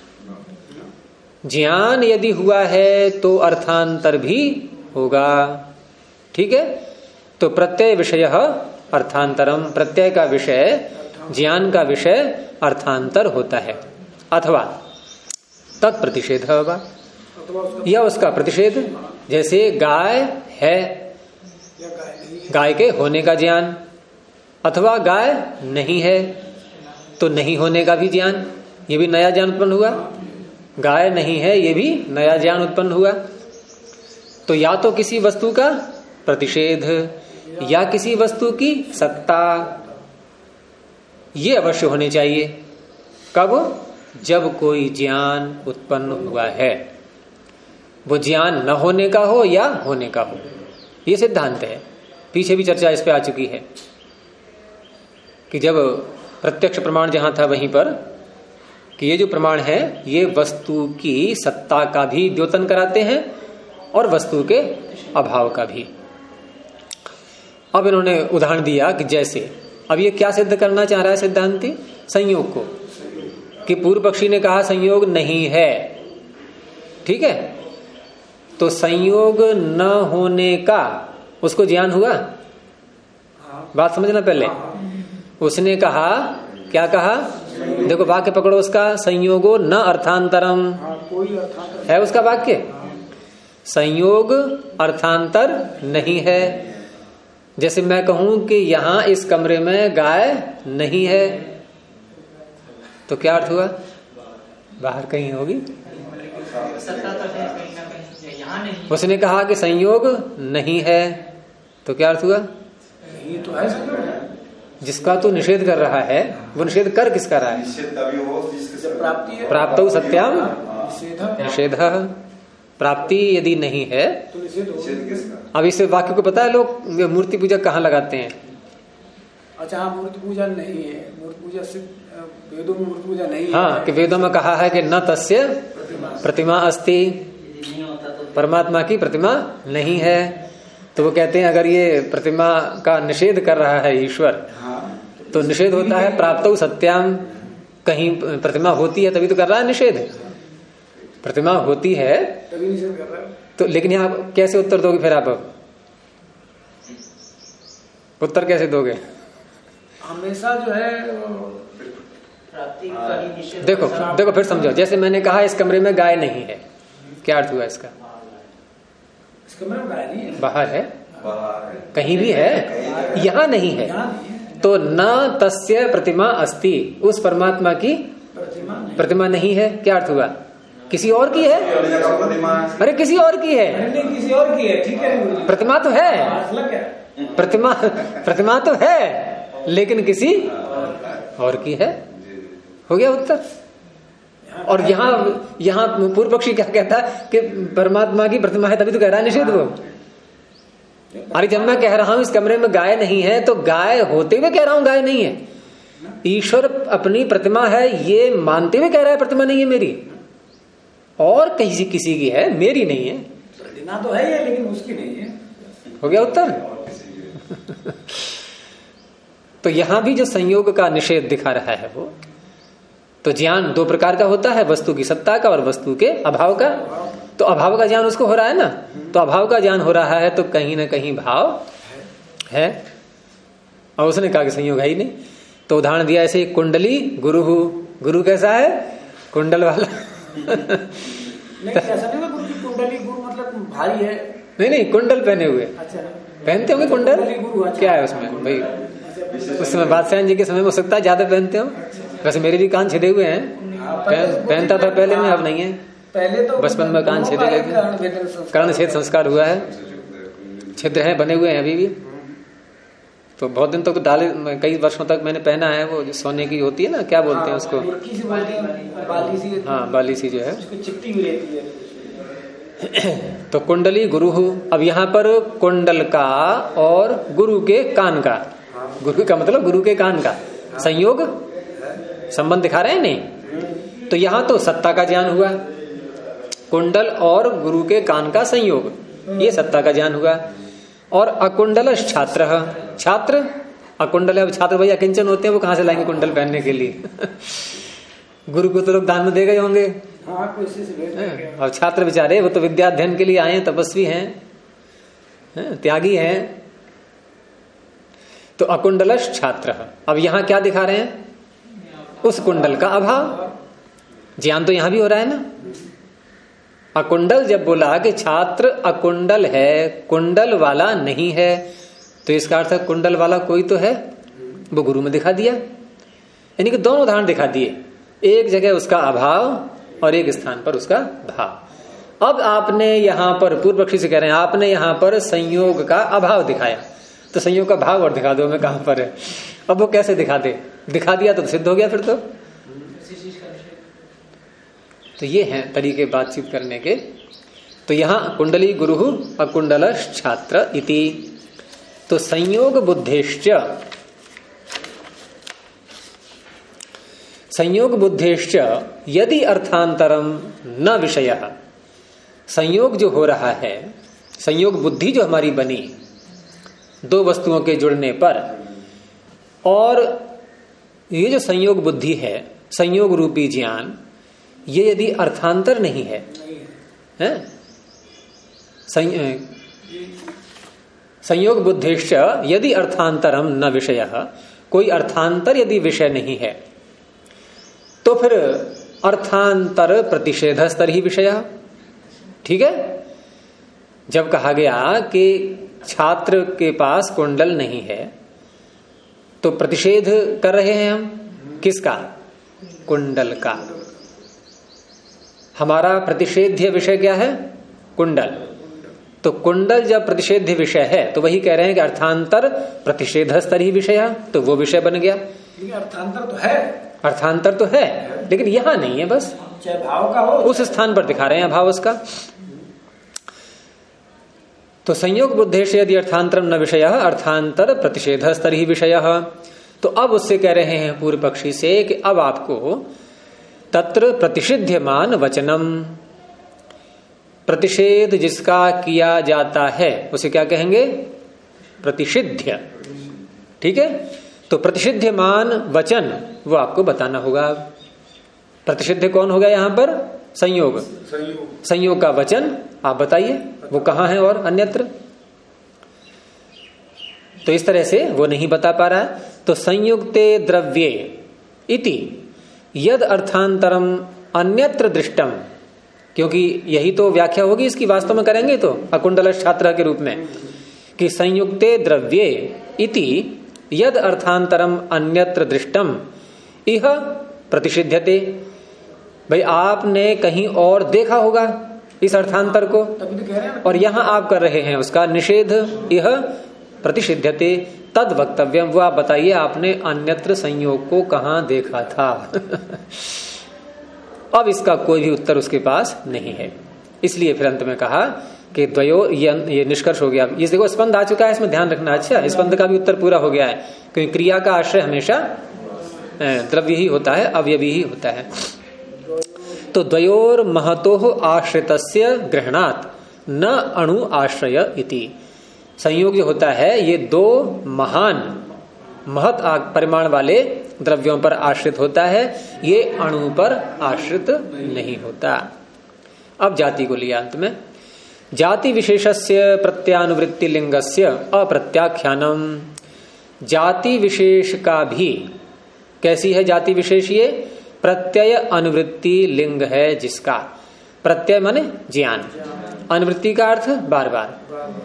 ज्ञान यदि हुआ है तो अर्थांतर भी होगा। ठीक है? तो प्रत्यय विषय अर्थांतरम, प्रत्यय का विषय, ज्ञान का विषय अर्थांतर होता है। अथवा तत्प्रतिषेध, या उसका प्रतिषेध, जैसे गाय है, गाय के होने का ज्ञान, अथवा गाय नहीं है तो नहीं होने का भी ज्ञान, ये भी नया ज्ञान उत्पन्न हुआ। गाय नहीं है, ये भी नया ज्ञान उत्पन्न हुआ। तो या तो किसी वस्तु का प्रतिषेध या किसी वस्तु की सत्ता, ये अवश्य होने चाहिए। कब? जब कोई ज्ञान उत्पन्न हुआ है, वो ज्ञान न होने का हो या होने का हो, ये सिद्धांत है। पीछे भी चर्चा इस पे आ चुकी है कि जब प्रत्यक्ष प्रमाण जहां था वहीं पर कि ये जो प्रमाण है ये वस्तु की सत्ता का भी द्योतन कराते हैं और वस्तु के अभाव का भी। अब इन्होंने उदाहरण दिया कि जैसे अब ये क्या सिद्ध करना चाह रहा है सिद्धांती? संयोग को, कि पूर्व पक्षी ने कहा संयोग नहीं है, ठीक है, तो संयोग न होने का उसको ज्ञान हुआ। बात समझना पहले। उसने कहा, क्या कहा? देखो वाक्य पकड़ो उसका, संयोगो न अर्थांतरम, है उसका वाक्य। संयोग अर्थांतर नहीं है। जैसे मैं कहूं कि यहां इस कमरे में गाय नहीं है, तो क्या अर्थ हुआ? बाहर कहीं होगी। उसने कहा कि संयोग नहीं है, तो क्या अर्थ हुआ? तो है जिसका तो निषेध कर रहा है, वो निषेध कर किसका रहा है? प्राप्त सत्याम निषेध। प्राप्ति यदि नहीं है तो निषेध किसका? अब इस वाक्य को पता है लोग मूर्ति पूजा कहाँ लगाते हैं? अच्छा हाँ, मूर्ति पूजा नहीं है, मूर्ति पूजा से वेदों में मूर्ति पूजा नहीं है। हाँ, कि वेदों में कहा है कि न तस्य प्रतिमा अस्ति, परमात्मा की प्रतिमा नहीं है। तो वो कहते हैं अगर ये प्रतिमा का निषेध कर रहा है ईश्वर, तो निषेध होता है प्राप्त सत्याम। कहीं प्रतिमा होती है तभी तो कर रहा है निषेध, प्रतिमा होती है तभी निषेध कर रहा है। तो लेकिन यहाँ कैसे उत्तर दोगे फिर आप? उत्तर कैसे दोगे? हमेशा जो है देखो फिर समझो। जैसे मैंने कहा इस कमरे में गाय नहीं है, क्या अर्थ हुआ इसका? इस कमरे में गाय नहीं है, बाहर है, कहीं भी है, यहाँ नहीं है। तो न तस्य प्रतिमा अस्ति, उस परमात्मा की प्रतिमा नहीं है। क्या अर्थ हुआ? किसी और की है। अरे किसी और की है, किसी और की है, ठीक है। प्रतिमा तो है, प्रतिमा तो है, लेकिन किसी और की है। हो गया उत्तर। और यहाँ पूर्व पक्षी क्या कहता है कि परमात्मा की प्रतिमा है तभी तो कह रहा है निषेध वो। अरे जब मैं कह रहा हूं इस कमरे में गाय नहीं है, तो गाय होते हुए कह रहा हूं गाय नहीं है। ईश्वर अपनी प्रतिमा है ये मानते हुए कह रहा है प्रतिमा नहीं है मेरी, और कहीं किसी की है, मेरी नहीं है। प्रतिमा तो है ये, लेकिन उसकी नहीं है। हो गया उत्तर। तो यहां भी जो संयोग का निषेध दिखा रहा है वो, तो ज्ञान दो प्रकार का होता है, वस्तु की सत्ता का और वस्तु के अभाव का। तो अभाव का ज्ञान उसको हो रहा है ना, तो अभाव का ज्ञान हो रहा है तो कहीं ना कहीं भाव है। और उसने कहा कि संयोग है ही नहीं। तो उदाहरण दिया ऐसे, कुंडली गुरु, गुरु कैसा है? कुंडल वाला। नहीं ऐसा नहीं ना, कुंडली गुरु मतलब भारी है। नहीं, कुंडल पहने हुए। अच्छा, पहनते होंगे कुंडल। अच्छा। क्या है उसमें भाई? उस समय बादशाह जी के समय में हो सकता है ज्यादा पहनते हो। वैसे मेरे भी कान छिदे हुए हैं, पहनता था पहले में, अब नहीं है। पहले तो बचपन में कान छिदे गए, कर्ण छेद संस्कार हुआ है, छिद्र हैं बने हुए हैं अभी भी। तो बहुत दिन तक तो डाले, कई वर्षों तक मैंने पहना है। वो जो सोने की होती है ना, क्या बोलते हैं उसको? हाँ, बाली सी जो है, चिपटी हुई रहती है। तो कुंडली गुरु। अब यहाँ पर कुंडल का और गुरु के कान का, गुरु का मतलब गुरु के कान का संयोग संबंध दिखा रहे हैं नहीं। तो यहां तो सत्ता का ज्ञान हुआ, कुंडल और गुरु के कान का संयोग, ये सत्ता का ज्ञान हुआ। और अकुंडल छात्र, छात्र अकुंडल, अब छात्र भैया किंचन होते हैं, वो कहां से लाएंगे कुंडल पहनने के लिए? गुरु को तो लोग दान में दे गए होंगे। और छात्र बेचारे वो तो विद्या अध्ययन के लिए आए हैं, तपस्वी हैं, त्यागी हैं। तो अकुंडल छात्र। अब यहां क्या दिखा रहे हैं? उस कुंडल का अभाव। ज्ञान तो यहां भी हो रहा है ना, अकुंडल जब बोला कि छात्र अकुंडल है, कुंडल वाला नहीं है, तो इसका अर्थ कुंडल वाला कोई तो है, वो गुरु में दिखा दिया। यानी कि दोनों उदाहरण दिखा दिए, एक जगह उसका अभाव और एक स्थान पर उसका भाव। अब आपने यहां पर, पूर्व पक्षी से कह रहे हैं, आपने यहां पर संयोग का अभाव दिखाया, तो संयोग का भाव और दिखा दो मैं कहां पर है। अब वो कैसे दिखा दे, दिखा दिया तो सिद्ध हो गया फिर तो ये हैं तरीके बातचीत करने के। तो यहां कुंडली गुरु अकुंडल छात्र इति। तो संयोग बुद्धेश्च, संयोग बुद्धेश्च यदि अर्थांतरम न विषयः, संयोग जो हो रहा है, संयोग बुद्धि जो हमारी बनी दो वस्तुओं के जुड़ने पर, और ये जो संयोग बुद्धि है, संयोग रूपी ज्ञान, ये यदि अर्थांतर नहीं है, संयोग बुद्धिश्च यदि अर्थांतरम न विषयः, कोई अर्थांतर यदि विषय नहीं है, तो फिर अर्थांतर प्रतिषेध स्तर ही विषय। ठीक है, जब कहा गया कि छात्र के पास कुंडल नहीं है, तो प्रतिषेध कर रहे हैं हम किसका? कुंडल का। हमारा प्रतिषेध्य विषय क्या है? कुंडल। तो कुंडल जब प्रतिषेध्य विषय है, तो वही कह रहे हैं कि अर्थांतर प्रतिषेध स्तर ही विषय, तो वो विषय बन गया। अर्थांतर तो है, अर्थांतर तो है, लेकिन यहां नहीं है, बस चाहे भाव का हो, उस स्थान पर दिखा रहे हैं भाव उसका। तो संयोग बुद्धेश यदि अर्थांतरम न विषय अर्थांतर प्रतिषेध स्तर ही विषय। तो अब उससे कह रहे हैं पूर्व पक्षी से कि अब आपको तत्र प्रतिषिध्यमान वचनम, प्रतिषेध जिसका किया जाता है उसे क्या कहेंगे? प्रतिषिध्य। ठीक है, तो प्रतिषिध्यमान वचन वो आपको बताना होगा। प्रतिषिध्य कौन होगा यहां पर? संयोग। संयोग का वचन आप बताइए वो कहां है और अन्यत्र। तो इस तरह से वो नहीं बता पा रहा है। तो संयुक्ते द्रव्ये इति यद अर्थांतरम अन्यत्र दृष्टम, क्योंकि यही तो व्याख्या होगी इसकी, वास्तव में करेंगे तो अकुंडल छात्र के रूप में कि संयुक्ते द्रव्ये इति यद अर्थांतरम अन्यत्र दृष्टम इह प्रतिषिध्यते। भाई आपने कहीं और देखा होगा इस अर्थांतर को, तभी तो कह रहे हैं, और यहां आप कर रहे हैं उसका निषेध। यह प्रतिषिध्यते तद वक्तव्यम, वो आप बताइए आपने अन्यत्र संयोग को कहां देखा था। अब इसका कोई भी उत्तर उसके पास नहीं है। इसलिए फिर अंत में कहा कि द्वयो, ये निष्कर्ष हो गया। ये देखो स्पंद आ चुका है, इसमें ध्यान रखना। अच्छा, स्पंद का भी उत्तर पूरा हो गया है, क्योंकि क्रिया का आश्रय हमेशा द्रव्य ही होता है, अवयवी ही होता है। तो द्वयोर महतोः आश्रितस्य ग्रहणात् न अणु आश्रय इति। संयोग जो होता है ये दो महान महत परिमाण वाले द्रव्यों पर आश्रित होता है, ये अणु पर आश्रित नहीं होता। अब जाति को लिया अंत में। जाति विशेषस्य प्रत्यानुवृत्ति लिंगस्य अप्रत्याख्यानम। जाति विशेष का भी, कैसी है जाति विशेष? ये प्रत्यय अनुवृत्ति लिंग है जिसका। प्रत्यय माने ज्ञान, अनुवृत्ति का अर्थ बार बार।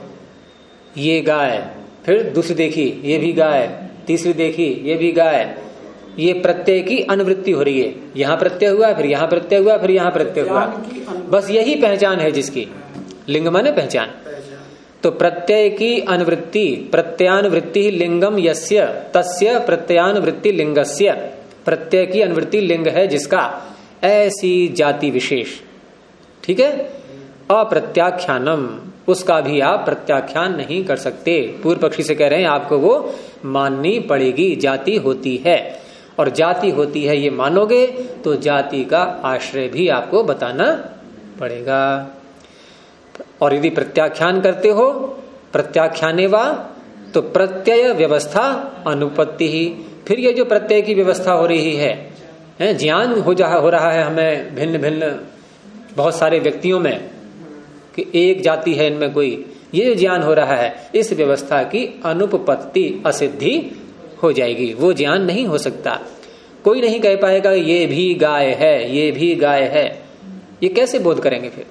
ये गाय, फिर दूसरी देखी ये भी गाय, तीसरी देखी ये भी गाय, ये प्रत्यय की अनुवृत्ति हो रही है। यहां प्रत्यय हुआ, फिर यहां प्रत्यय हुआ, फिर यहां प्रत्यय हुआ, बस यही पहचान है जिसकी। लिंग माने पहचान। तो प्रत्यय की अनुवृत्ति, प्रत्यानुवृत्ति लिंगम यस्य तस्य प्रत्यानुवृत्ति लिंगस्य। प्रत्यय की अनुवृत्ति लिंग है जिसका, ऐसी जाति विशेष। ठीक है, अप्रत्याख्यानम, उसका भी आप प्रत्याख्यान नहीं कर सकते। पूर्व पक्षी से कह रहे हैं आपको वो माननी पड़ेगी, जाति होती है। और जाति होती है ये मानोगे तो जाति का आश्रय भी आपको बताना पड़ेगा। और यदि प्रत्याख्यान करते हो, प्रत्याख्याने वा, तो प्रत्यय व्यवस्था अनुपत्ति ही। फिर ये जो प्रत्यय की व्यवस्था हो रही है, ज्ञान हो रहा है हमें भिन्न भिन्न बहुत सारे व्यक्तियों में कि एक जाति है इनमें कोई, ये जो ज्ञान हो रहा है, इस व्यवस्था की अनुपपत्ति, असिद्धि हो जाएगी। वो ज्ञान नहीं हो सकता। कोई नहीं कह पाएगा ये भी गाय है, ये भी गाय है। ये कैसे बोध करेंगे फिर?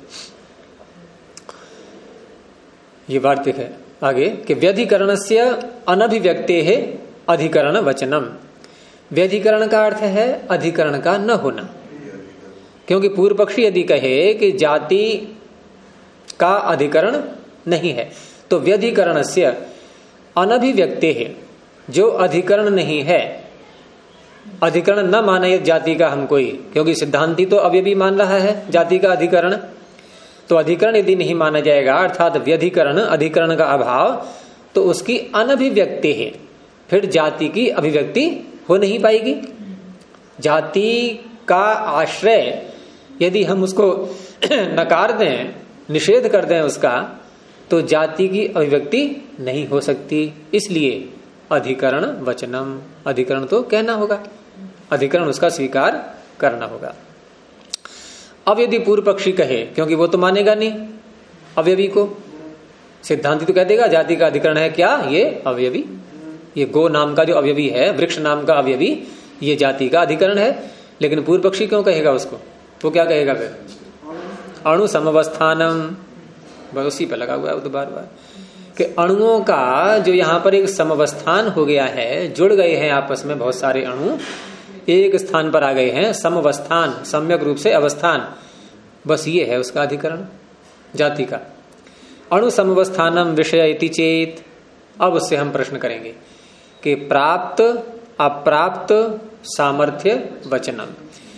ये वार्तिक है आगे कि व्यधिकरणस्य अनभिव्यक्तेः अधिकरण वचनम। व्यधिकरण का अर्थ है अधिकरण का न होना, क्योंकि पूर्व पक्षी यदि कहे कि जाति का अधिकरण नहीं है तो व्यधिकरणस्य अनभिव्यक्तेः, जो अधिकरण नहीं है, अधिकरण न माने जाति का हम कोई, क्योंकि सिद्धांती तो अवयवी मान रहा है जाति का अधिकरण, तो अधिकरण यदि नहीं माना जाएगा अर्थात व्यधिकरण अधिकरण का अभाव, तो उसकी अनभिव्यक्ति है, फिर जाति की अभिव्यक्ति हो नहीं पाएगी। जाति का आश्रय यदि हम उसको नकार दें, निषेध कर दें उसका, तो जाति की अभिव्यक्ति नहीं हो सकती। इसलिए अधिकरण वचनम, अधिकरण तो कहना होगा, अधिकरण उसका स्वीकार करना होगा। अब यदि पूर्व पक्षी कहे, क्योंकि वो तो मानेगा नहीं अवयवी को, सिद्धांति तो कह देगा जाति का अधिकरण है क्या, ये अवयवी, ये गो नाम का जो अवयवी है, वृक्ष नाम का अवयवी, ये जाति का अधिकरण है। लेकिन पूर्व पक्षी क्यों कहेगा उसको? वो क्या कहेगा फिर? अणु समवस्थानम, बस उसी पर लगा हुआ है तो बार बार कि अणुओं का जो यहाँ पर एक समवस्थान हो गया है, जुड़ गए हैं आपस में बहुत सारे अणु, एक स्थान पर आ गए हैं, समवस्थान, सम्यक रूप से अवस्थान, बस ये है उसका अधिकरण जाति का। अणु समवस्थानम विषय इति चेत। अब उससे हम प्रश्न करेंगे कि प्राप्त अप्राप्त सामर्थ्य वचनम।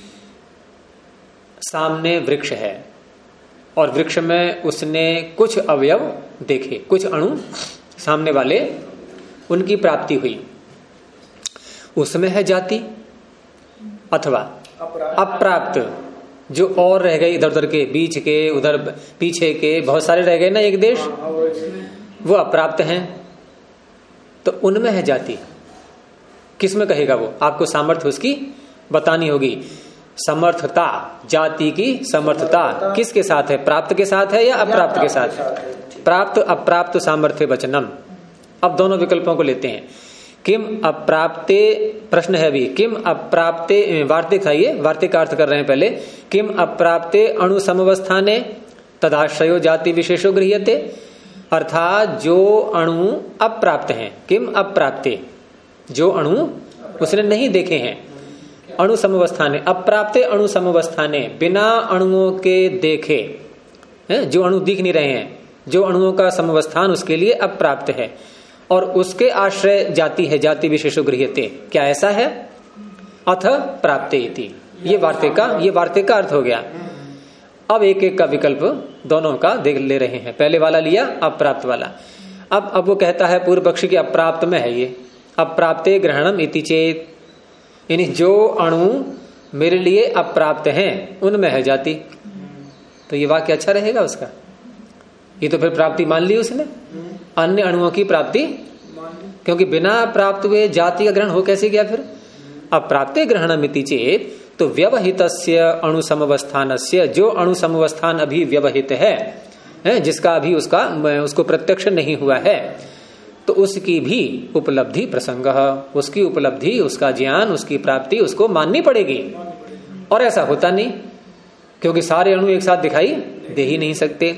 सामने वृक्ष है और वृक्ष में उसने कुछ अवयव देखे, कुछ अणु सामने वाले, उनकी प्राप्ति हुई, उसमें है जाति, अथवा अप्राप्त जो और रह गए इधर उधर के, बीच के, उधर पीछे के बहुत सारे रह गए ना एक देश, वो अप्राप्त हैं, तो उनमें है जाति। किसमें कहेगा वो? आपको सामर्थ्य उसकी बतानी होगी। समर्थता, जाति की समर्थता किसके साथ है? प्राप्त के साथ है या अप्राप्त के साथ है? प्राप्त अप्राप्त सामर्थ्य वचनम। अब दोनों विकल्पों को लेते हैं। किम अप्राप्ते, प्रश्न है अभी, किम अप्राप्ते, वार्तिक है ये, वार्तिक का अर्थ कर रहे हैं पहले। किम अप्राप्ते अणु समवस्थाने तदाश्रयो जाति विशेषो गृह्यते, अर्थात जो अणु अप्राप्त हैं, किम अप्राप्ते, जो अणु उसने नहीं देखे हैं, अणु समवस्थाने, अप्राप्ते अणु समवस्थाने, बिना अणुओं के देखे, जो अणु दिख नहीं रहे हैं, जो अणुओं का समवस्थान उसके लिए अप्राप्त है, और उसके आश्रय जाति है, जाति विशेषो गृह्यते। क्या ऐसा है? अथ प्राप्ते इति, ये वार्तिक का अर्थ हो गया। अब एक एक का विकल्प दोनों का देख ले रहे हैं। पहले वाला लिया, अप्राप्त वाला। अब वो कहता है पूर्व पक्षी के अप्राप्त में है ये, अप्राप्ते ग्रहणम इति चेत, यानी जो अणु मेरे लिए अप्राप्त हैं उनमें है जाति। तो ये वाक्य अच्छा रहेगा उसका। ये तो फिर प्राप्ति मान ली उसने, अन्य अणुओं की प्राप्ति, क्योंकि बिना प्राप्त हुए जाति का ग्रहण हो कैसे गया फिर? अप्राप्ते ग्रहणमिति चेत, तो व्यवहितस्य अणु समवस्थानस्य, जो अणु समवस्थान अभी व्यवहित है, जिसका अभी उसको प्रत्यक्ष नहीं हुआ है, तो उसकी भी उपलब्धि प्रसंग, उसकी उपलब्धि, उसका ज्ञान, उसकी प्राप्ति उसको माननी पड़ेगी। और ऐसा होता नहीं, क्योंकि सारे अणु एक साथ दिखाई दे ही नहीं सकते।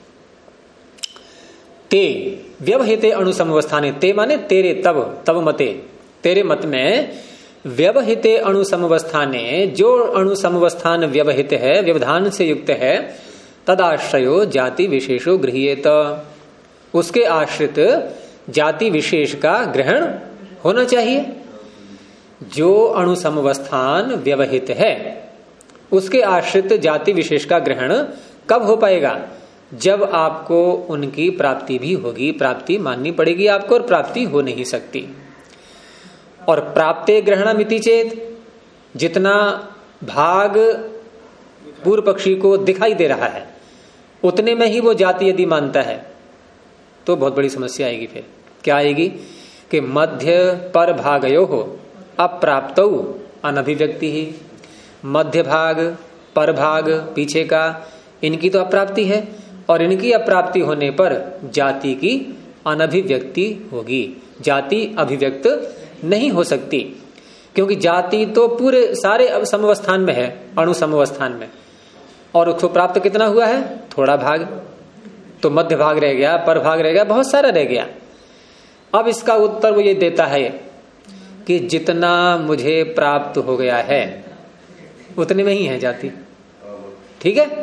ते व्यवहिते अणु समवस्थाने, ते माने तेरे, तब मते, तेरे मत में व्यवहिते अणु समवस्थाने, जो अणु समवस्थान व्यवहित है, व्यवधान से युक्त है, तदाश्रयो जाति विशेषो गृह्येत, उसके आश्रित जाति विशेष का ग्रहण होना चाहिए। जो अणु समवस्थान व्यवहित है उसके आश्रित जाति विशेष का ग्रहण कब हो पाएगा? जब आपको उनकी प्राप्ति भी होगी, प्राप्ति माननी पड़ेगी आपको, और प्राप्ति हो नहीं सकती। और प्राप्ते ग्रहणमिति चेत, जितना भाग पूर्व पक्षी को दिखाई दे रहा है उतने में ही वो जाति यदि मानता है तो बहुत बड़ी समस्या आएगी। फिर क्या आएगी कि मध्य पर भागयो हो अप्राप्त अनभिव्यक्ति ही, मध्य भाग, पर भाग, पीछे का, इनकी तो अप्राप्ति है, और इनकी अप्राप्ति होने पर जाति की अनभिव्यक्ति होगी। जाति अभिव्यक्त नहीं हो सकती, क्योंकि जाति तो पूरे सारे समवस्थान में है, अणु समवस्थान में, और उसको प्राप्त कितना हुआ है? थोड़ा भाग। तो मध्य भाग रह गया, पर भाग रह गया, बहुत सारा रह गया। अब इसका उत्तर वो ये देता है कि जितना मुझे प्राप्त हो गया है उतने में ही है जाति। ठीक है,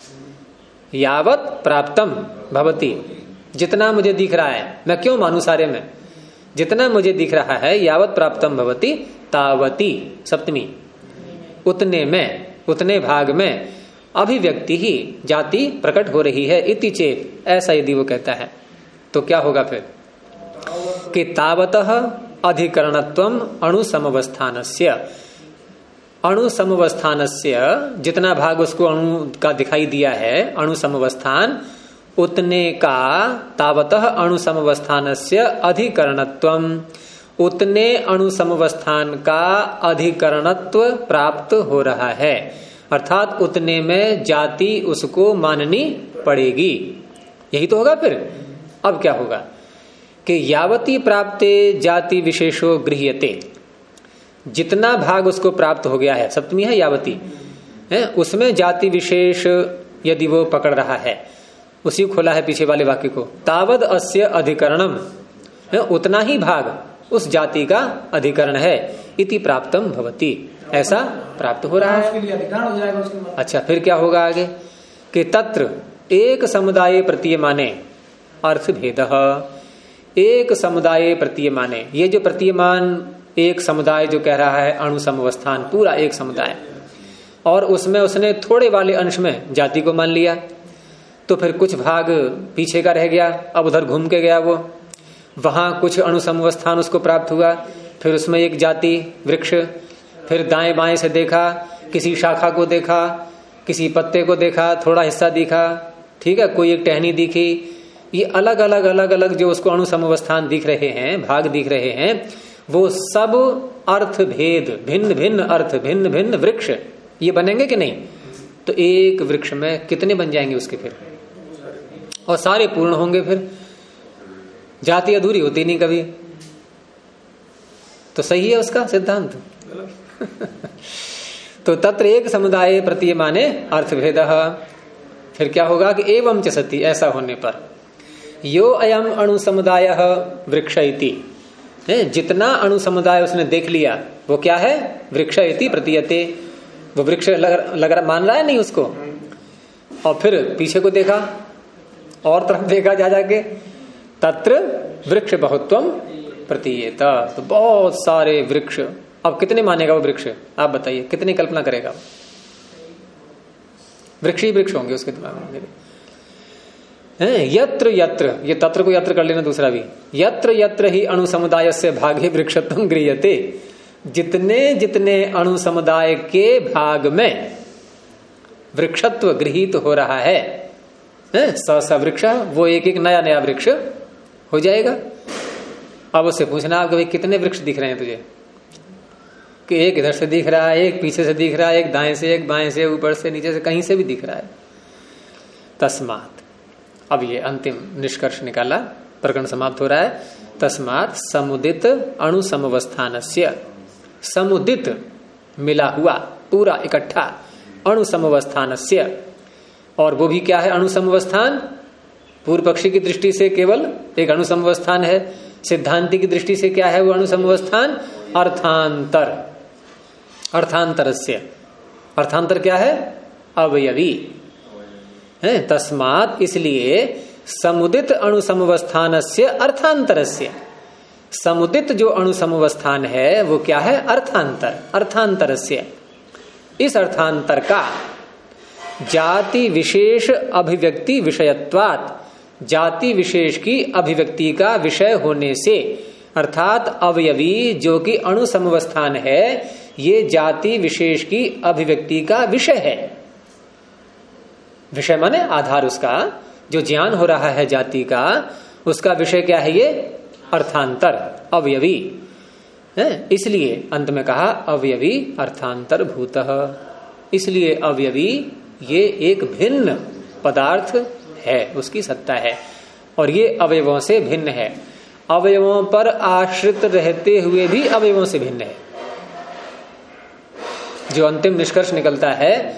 यावत प्राप्तम भवति, जितना मुझे दिख रहा है, मैं क्यों मानू सारे में, जितना मुझे दिख रहा है, यावत प्राप्तम भवति तावती सप्तमी, उतने में, उतने भाग में अभिव्यक्ति ही जाति प्रकट हो रही है। इति चेत, ऐसा यदि वो कहता है तो क्या होगा फिर कि तावतः अधिकरणत्वम अणुसमवस्थानस्य, अणुसमवस्थानस्य, जितना भाग उसको अणु का दिखाई दिया है, अणुसमवस्थान, उतने का तावतः अणुसमवस्थानस्य अधिकरणत्वम, उतने अणुसमवस्थान का अधिकरणत्व प्राप्त हो रहा है, अर्थात उतने में जाति उसको माननी पड़ेगी। यही तो होगा फिर। अब क्या होगा कि यावती प्राप्ते जाति विशेषो गृह्यते, जितना भाग उसको प्राप्त हो गया है, सप्तमी है यावती है, उसमें जाति विशेष यदि वो पकड़ रहा है, उसी खोला है पीछे वाले वाक्य को, तावद अस्य अधिकरणम, उतना ही भाग उस जाति का अधिकरण है, इति प्राप्तम भवति, ऐसा प्राप्त हो रहा है। उसके लिए अधिकरण हो जाएगा उसके बाद। अच्छा, फिर क्या होगा आगे कि तत्र एक समुदाय प्रतीयमाने अर्थ भेदः, एक समुदाय प्रतीयमाने, ये जो प्रतीयमान एक समुदाय जो कह रहा है अणुसमवस्थान, पूरा एक समुदाय, और उसमें उसने थोड़े वाले अंश में जाति को मान लिया, तो फिर कुछ भाग पीछे का रह गया, अब उधर घूम के गया वो, वहां कुछ अणुसमवस्थान उसको प्राप्त हुआ, फिर उसमें एक जाति वृक्ष, फिर दाएं बाएं से देखा, किसी शाखा को देखा, किसी पत्ते को देखा, थोड़ा हिस्सा दिखा, ठीक है, कोई एक टहनी दिखी, ये अलग अलग अलग अलग जो उसको अणुसमवस्थान दिख रहे हैं, भाग दिख रहे हैं, वो सब अर्थ भेद, भिन्न भिन्न अर्थ, भिन्न भिन्न वृक्ष ये बनेंगे कि नहीं? तो एक वृक्ष में कितने बन जाएंगे उसके फिर, और सारे पूर्ण होंगे, फिर जाति अधूरी होती नहीं कभी। तो सही है उसका सिद्धांत। तो तत्र एक समुदाय प्रतीयमाने अर्थभेदः, फिर क्या होगा कि एवं च सति, ऐसा होने पर यो अयम अणु समुदाय वृक्ष इति, जितना अणु समुदाय उसने देख लिया वो क्या है? वृक्ष इति प्रतीयते, वो वृक्ष लग मान रहा है नहीं उसको, और फिर पीछे को देखा और तरफ देखा जा जाके, तत्र वृक्ष बहुत्वम प्रतीयेत, तो बहुत सारे वृक्ष। अब कितने मानेगा वो वृक्ष? आप बताइए, कितनी कल्पना करेगा? वृक्ष ही वृक्ष होंगे उसके दिमाग में। यत्र यत्र, ये तत्र को यत्र कर लेना दूसरा भी, यत्र यत्र ही अणु समुदाय से भागे वृक्षत्वं गृह्यते, जितने जितने अणु समुदाय के भाग में वृक्षत्व गृहीत हो रहा है, स वृक्ष, वो एक एक नया नया वृक्ष हो जाएगा। अब उससे पूछना आप भाई कितने वृक्ष दिख रहे हैं तुझे? कि एक इधर से दिख रहा है, एक पीछे से दिख रहा है, एक दाएं से, एक बाएं से, ऊपर से, नीचे से, कहीं से भी दिख रहा है। तस्मात्, अब ये अंतिम निष्कर्ष निकाला, प्रकरण समाप्त हो रहा है। तस्मात् समुदित अणु समवस्थानस्य, समुदित मिला हुआ पूरा इकट्ठा अणु समवस्थानस्य, और वो भी क्या है अणु समवस्थान? पूर्व पक्षी की दृष्टि से केवल एक अणु समवस्थान है, सिद्धांति की दृष्टि से क्या है वो अणु समवस्थान? अर्थांतर, अर्थांतरस्य, अर्थांतर क्या है? अवयवी है। तस्मात्, इसलिए समुदित अणु समवस्थानस्य अर्थांतरस्य, समुदित जो अणु समवस्थान है वो क्या है? अर्थांतर, अर्थांतरस्य, इस अर्थांतर का जाति विशेष अभिव्यक्ति विषयत्वात्, जाति विशेष की अभिव्यक्ति का विषय होने से, अर्थात अवयवी जो कि अणु समवस्थान है, ये जाति विशेष की अभिव्यक्ति का विषय है। विषय माने आधार, उसका जो ज्ञान हो रहा है जाति का, उसका विषय क्या है? ये अर्थांतर, अवयवी है। इसलिए अंत में कहा अवयवी अर्थांतर भूतः, इसलिए अवयवी ये एक भिन्न पदार्थ है, उसकी सत्ता है, और ये अवयवों से भिन्न है, अवयवों पर आश्रित रहते हुए भी अवयवों से भिन्न है। जो अंतिम निष्कर्ष निकलता है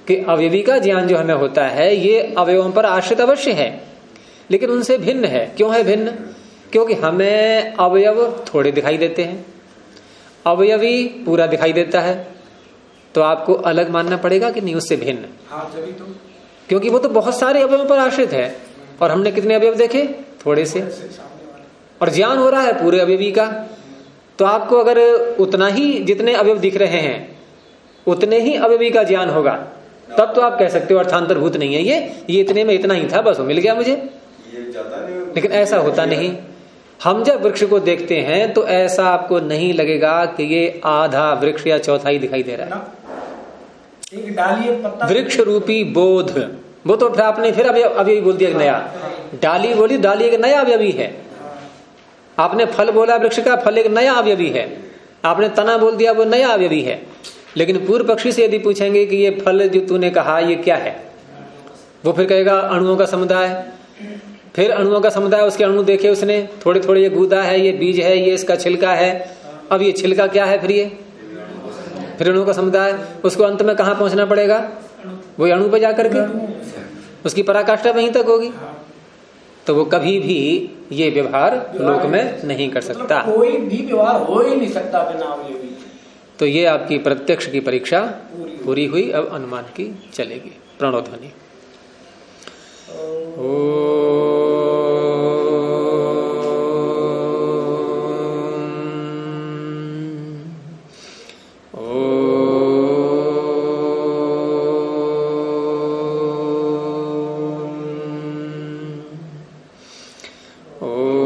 कि अवयवी का ज्ञान जो हमें होता है ये अवयवों पर आश्रित अवश्य है, लेकिन उनसे भिन्न है। क्यों है भिन्न? क्योंकि हमें अवयव थोड़े दिखाई देते हैं, अवयवी पूरा दिखाई देता है, तो आपको अलग मानना पड़ेगा कि नहीं उससे भिन्न। हाँ, जभी तो क्योंकि वो तो बहुत सारे अवयवों पर आश्रित है और हमने कितने अवयव देखे? थोड़े से। और ज्ञान हो रहा है पूरे अवयवी का, तो आपको अगर उतना ही जितने अवयव दिख रहे हैं उतने ही अवयवी का ज्ञान होगा, तब तो आप कह सकते हो अर्थांतरभूत नहीं है ये इतने में इतना ही था, बस वो मिल गया मुझे। लेकिन ऐसा होता नहीं। हम जब वृक्ष को देखते हैं तो ऐसा आपको नहीं लगेगा कि ये आधा वृक्ष या चौथाई दिखाई दे रहा है। एक डाली एक पत्ता, वृक्ष रूपी बोध, वो तो फिर आपने फिर अवयवी बोल दिया नया। डाली बोली, डाली एक नया अवयवी है। आपने फल बोला वृक्ष का, फल एक नया अवयवी है। आपने तना बोल दिया, वो नया अवयवी है। लेकिन पूर्व पक्षी से यदि पूछेंगे कि ये फल जो तूने कहा ये क्या है, वो फिर कहेगा अणुओं का समुदाय। फिर अणुओं का समुदाय, उसके अणु देखे उसने, थोड़े थोड़े, ये गूदा है, ये बीज है, ये इसका छिलका है। अब ये छिलका क्या है? फिर अणुओं का समुदाय। उसको अंत में कहाँ पहुंचना पड़ेगा? वही अणु पे जाकर के, उसकी पराकाष्ठा वहीं तक होगी। तो वो कभी भी ये व्यवहार लोक में नहीं कर सकता। कोई भी व्यवहार हो ही नहीं सकता बिना अवयवी। तो ये आपकी प्रत्यक्ष की परीक्षा पूरी हुई। अब अनुमान की चलेगी। प्रणव ध्वनि। ओ